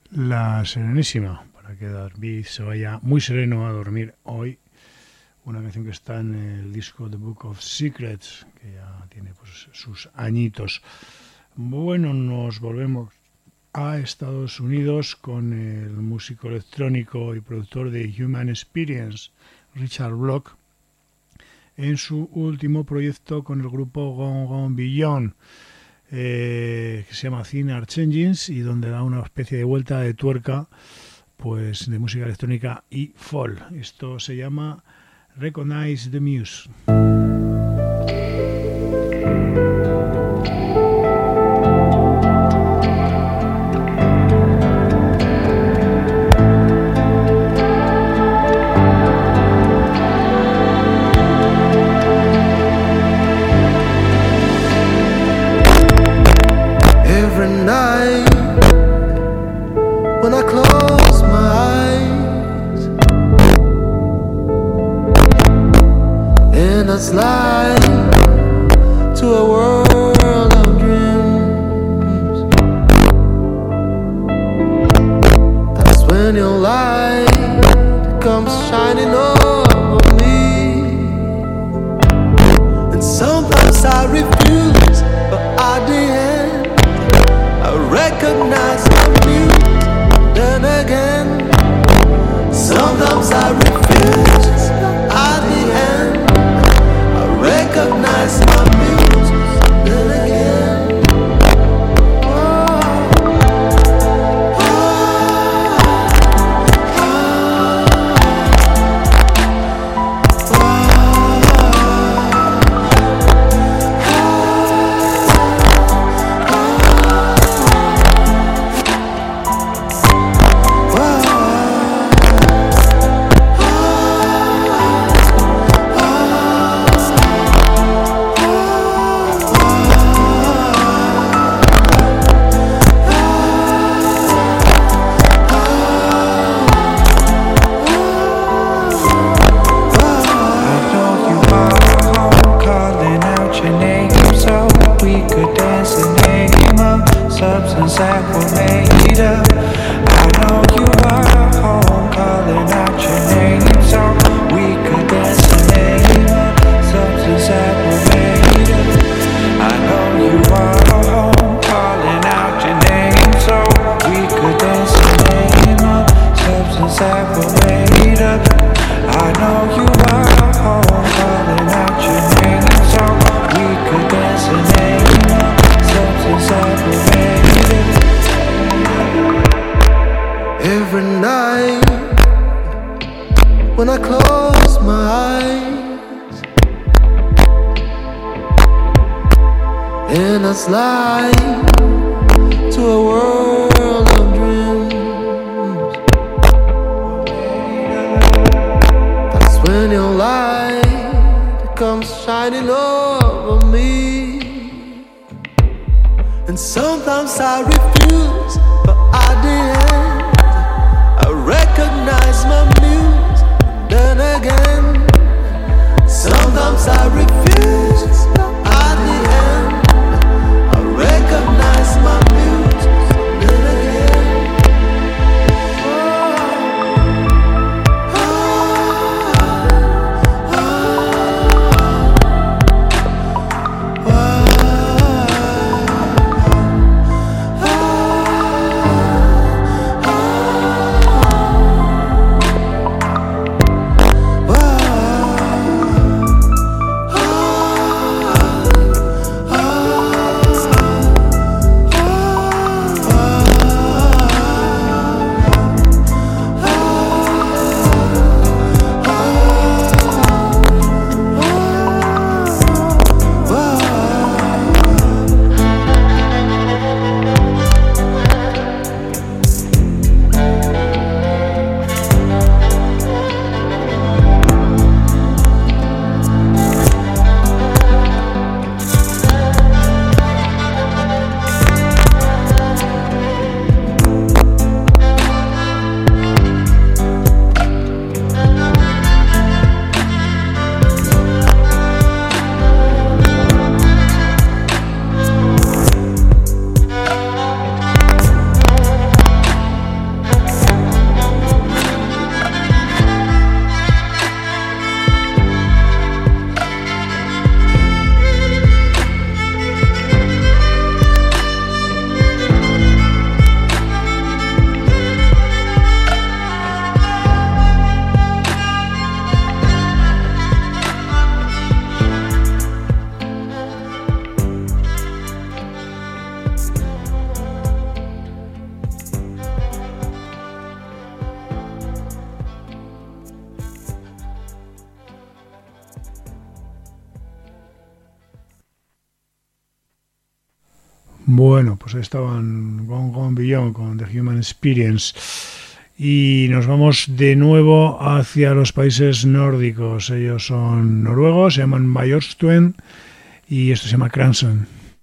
La Serenísima, para que David se vaya muy sereno a dormir hoy. Una canción que está en el disco The Book of Secrets, que ya tiene pues sus añitos. Bueno, nos volvemos a Estados Unidos con el músico electrónico y productor de Human Experience, Richard Block, en su último proyecto con el grupo Gone Gone Beyond, que se llama Thin Arch Engines, y donde da una especie de vuelta de tuerca pues de música electrónica y folk. Esto se llama Recognize the Muse. Every night when I close my eyes, and I slide to a world of dreams, that's when your light comes shining over me. And sometimes I refuse, but at the end I recognize my muse. Then again, sometimes I refuse. At the end, I recognize my muse. Then again, substance that we're made of. I know you are home, calling out your name, so we could dance the name of substance that we're made of. I know you are home, calling out your name, so we could dance the name of substance that we're made of. I know you are home, calling out your name, so we could dance the name of substance that we're made of. every night when I close my eyes, and I slide to a world of dreams, that's when your light comes shining over me. And sometimes I refuse, but at the end I recognize my muse. Then again, sometimes I refuse. At the end, I recognize my muse. Then again, Bueno, pues ahí estaban Gone Gone Beyond con The Human Experience. Y nos vamos de nuevo hacia los países nórdicos. Ellos son noruegos, se llaman Björnstuen y esto se llama Kransen.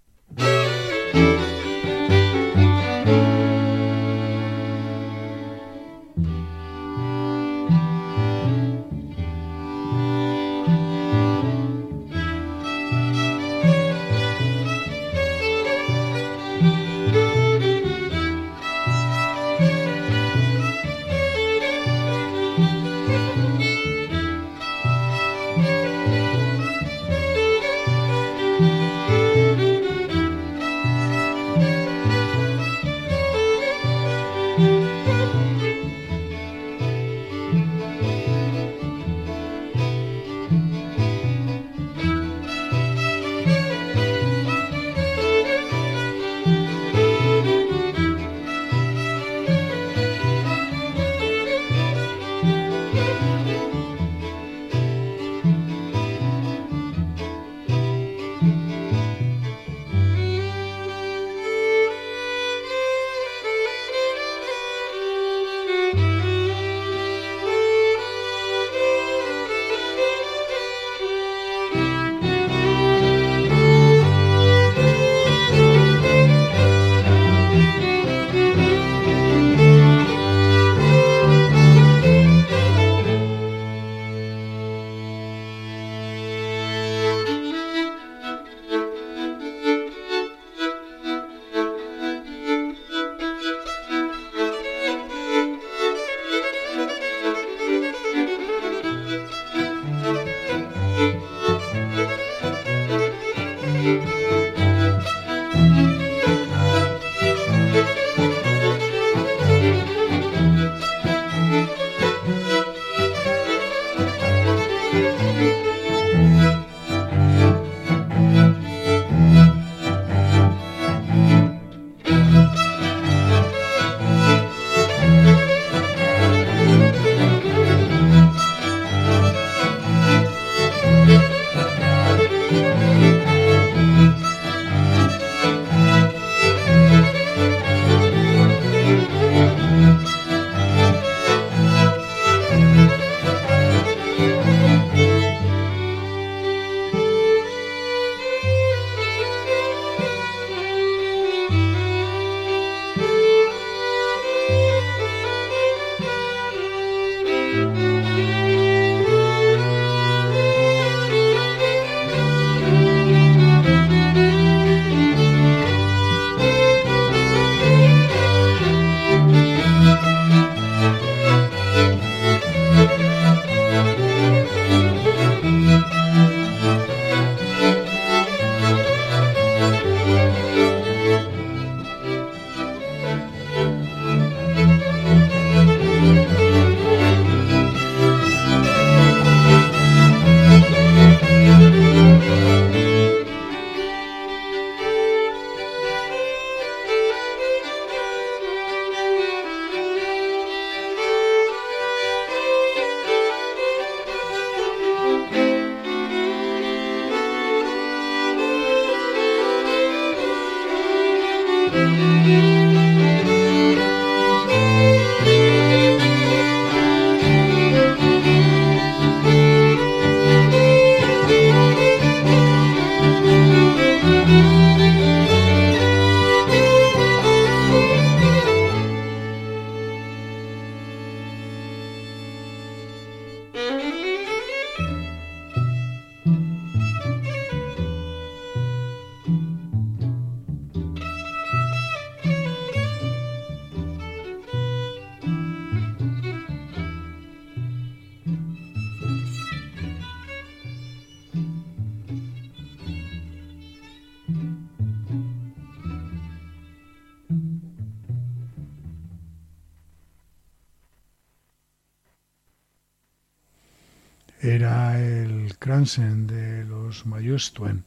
Era el Kransen de los Björnstuen,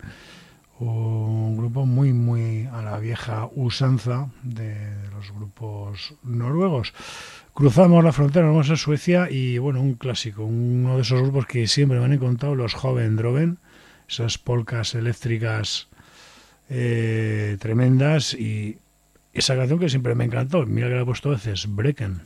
un grupo muy muy a la vieja usanza de los grupos noruegos. Cruzamos la frontera, vamos a Suecia y bueno, un clásico, uno de esos grupos que siempre me han contado, los Joven Droven, esas polcas eléctricas tremendas, y esa canción que siempre me encantó, mira que la he puesto a veces, Brecken.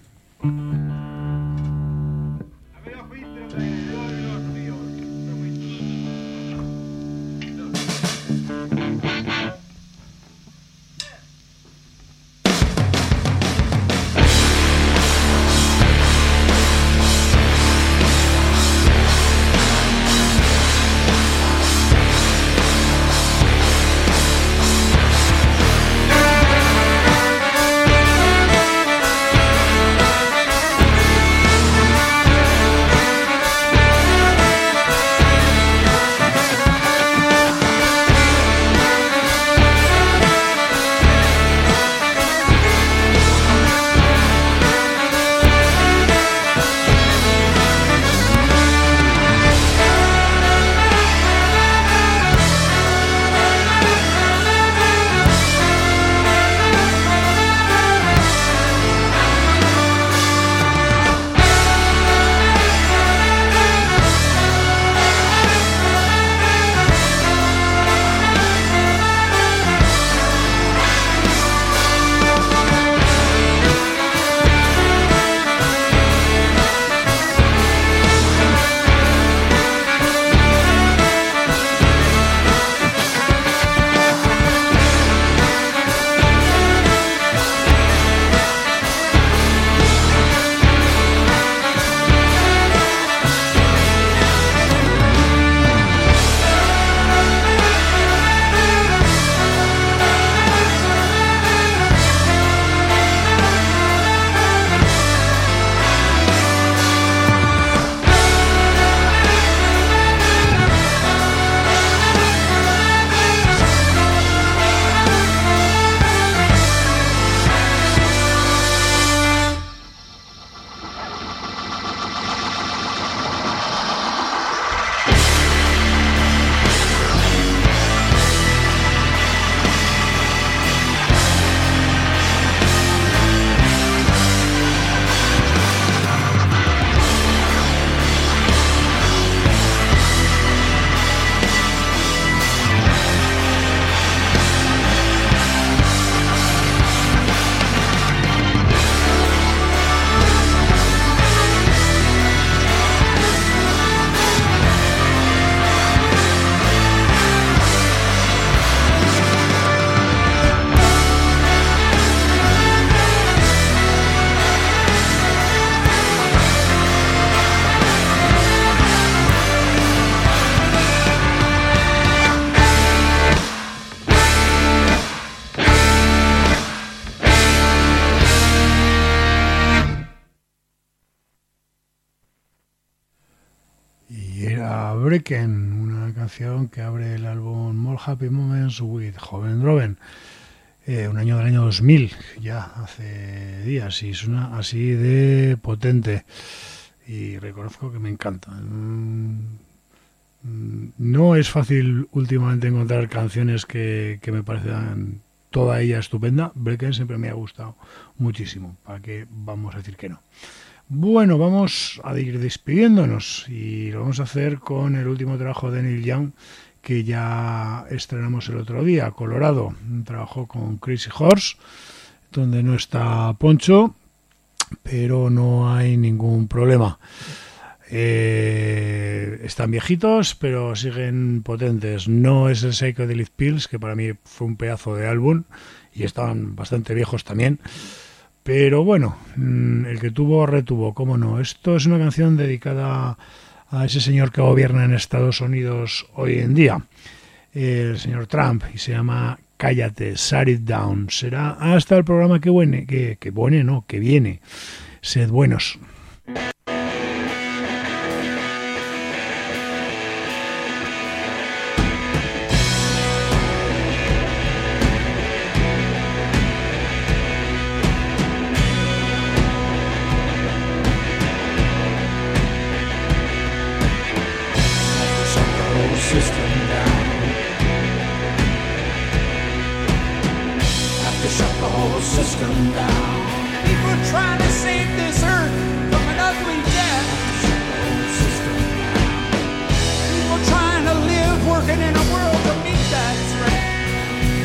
Brecken, una canción que abre el álbum More Happy Moments with Joven Droven, un año del año 2000, ya hace días, y suena así de potente, y reconozco que me encanta. No es fácil últimamente encontrar canciones que me parecen toda ella estupenda. Brecken siempre me ha gustado muchísimo, ¿para qué vamos a decir que no? Bueno, vamos a ir despidiéndonos y lo vamos a hacer con el último trabajo de Neil Young, que ya estrenamos el otro día, Colorado, un trabajo con Crazy Horse, donde no está Poncho, pero no hay ningún problema. Están viejitos, pero siguen potentes. No es el Psychedelic Pills, que para mí fue un pedazo de álbum, y estaban bastante viejos también. Pero bueno, el que tuvo, retuvo, cómo no. Esto es una canción dedicada a ese señor que gobierna en Estados Unidos hoy en día, el señor Trump, y se llama Cállate, Shut It Down. Será hasta el programa que viene. Sed buenos. Working in a world to meet that threat.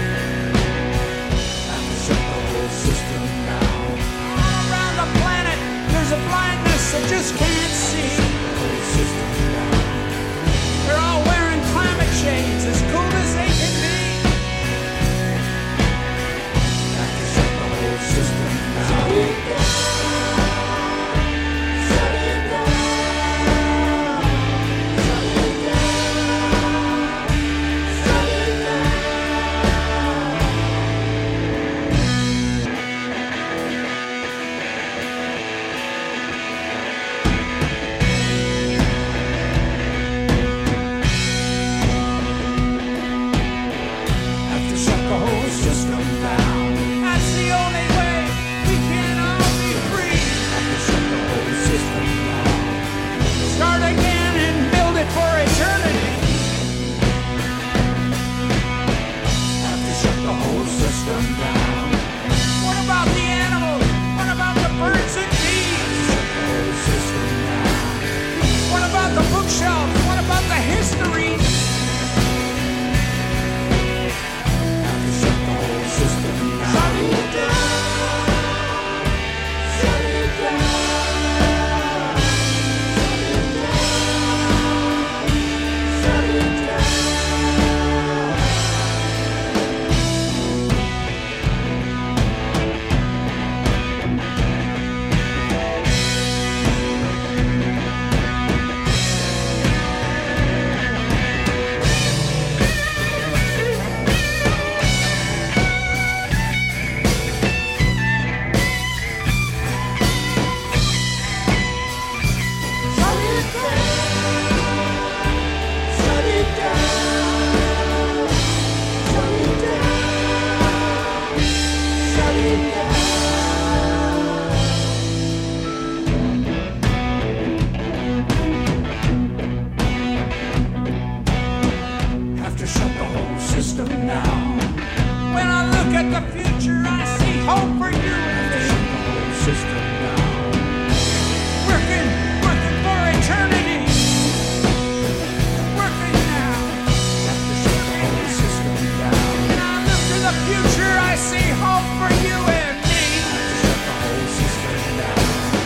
at the future, I see hope for you and me. Shut the whole system down. Working for eternity. Working now. Have to shut the whole system down. And I look to the future, I see hope for you and me. Have to shut the whole system down.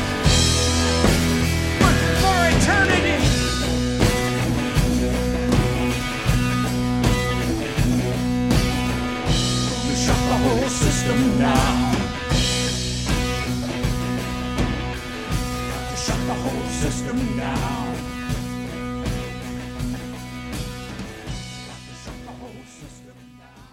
Working for eternity. Shut the whole system down. Shut the whole system down. Shut the whole system down.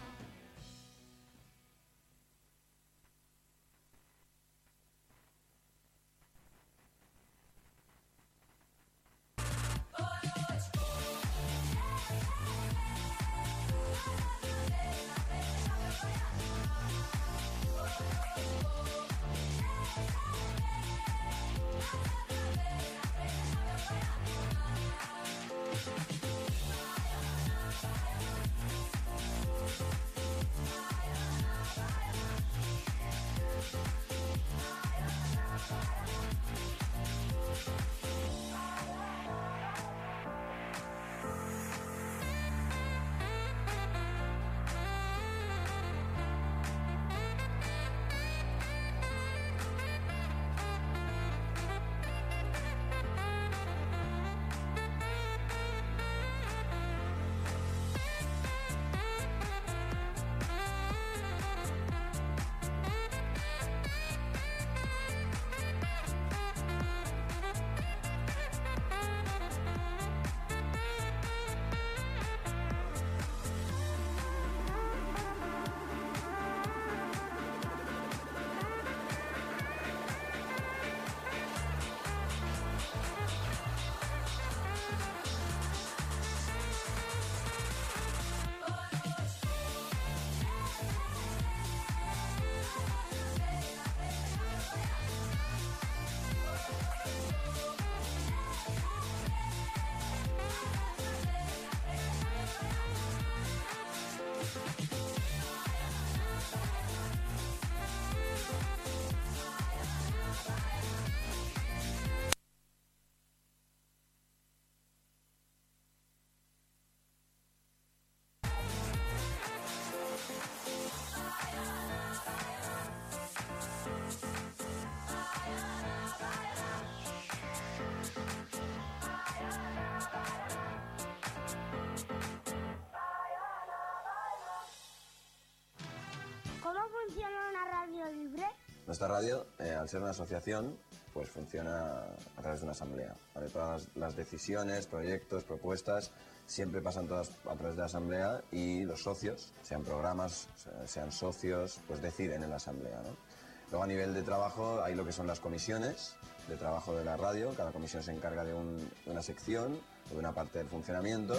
Nuestra radio, al ser una asociación, pues funciona a través de una asamblea. ¿Vale? Todas las decisiones, proyectos, propuestas, siempre pasan todas a través de la asamblea y los socios, sean programas, sean socios, pues deciden en la asamblea, ¿no? Luego a nivel de trabajo hay lo que son las comisiones de trabajo de la radio. Cada comisión se encarga de una sección o de una parte del funcionamiento.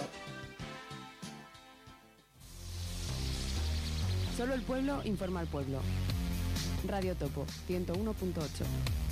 Solo el pueblo informa al pueblo. Radio Topo 101.8.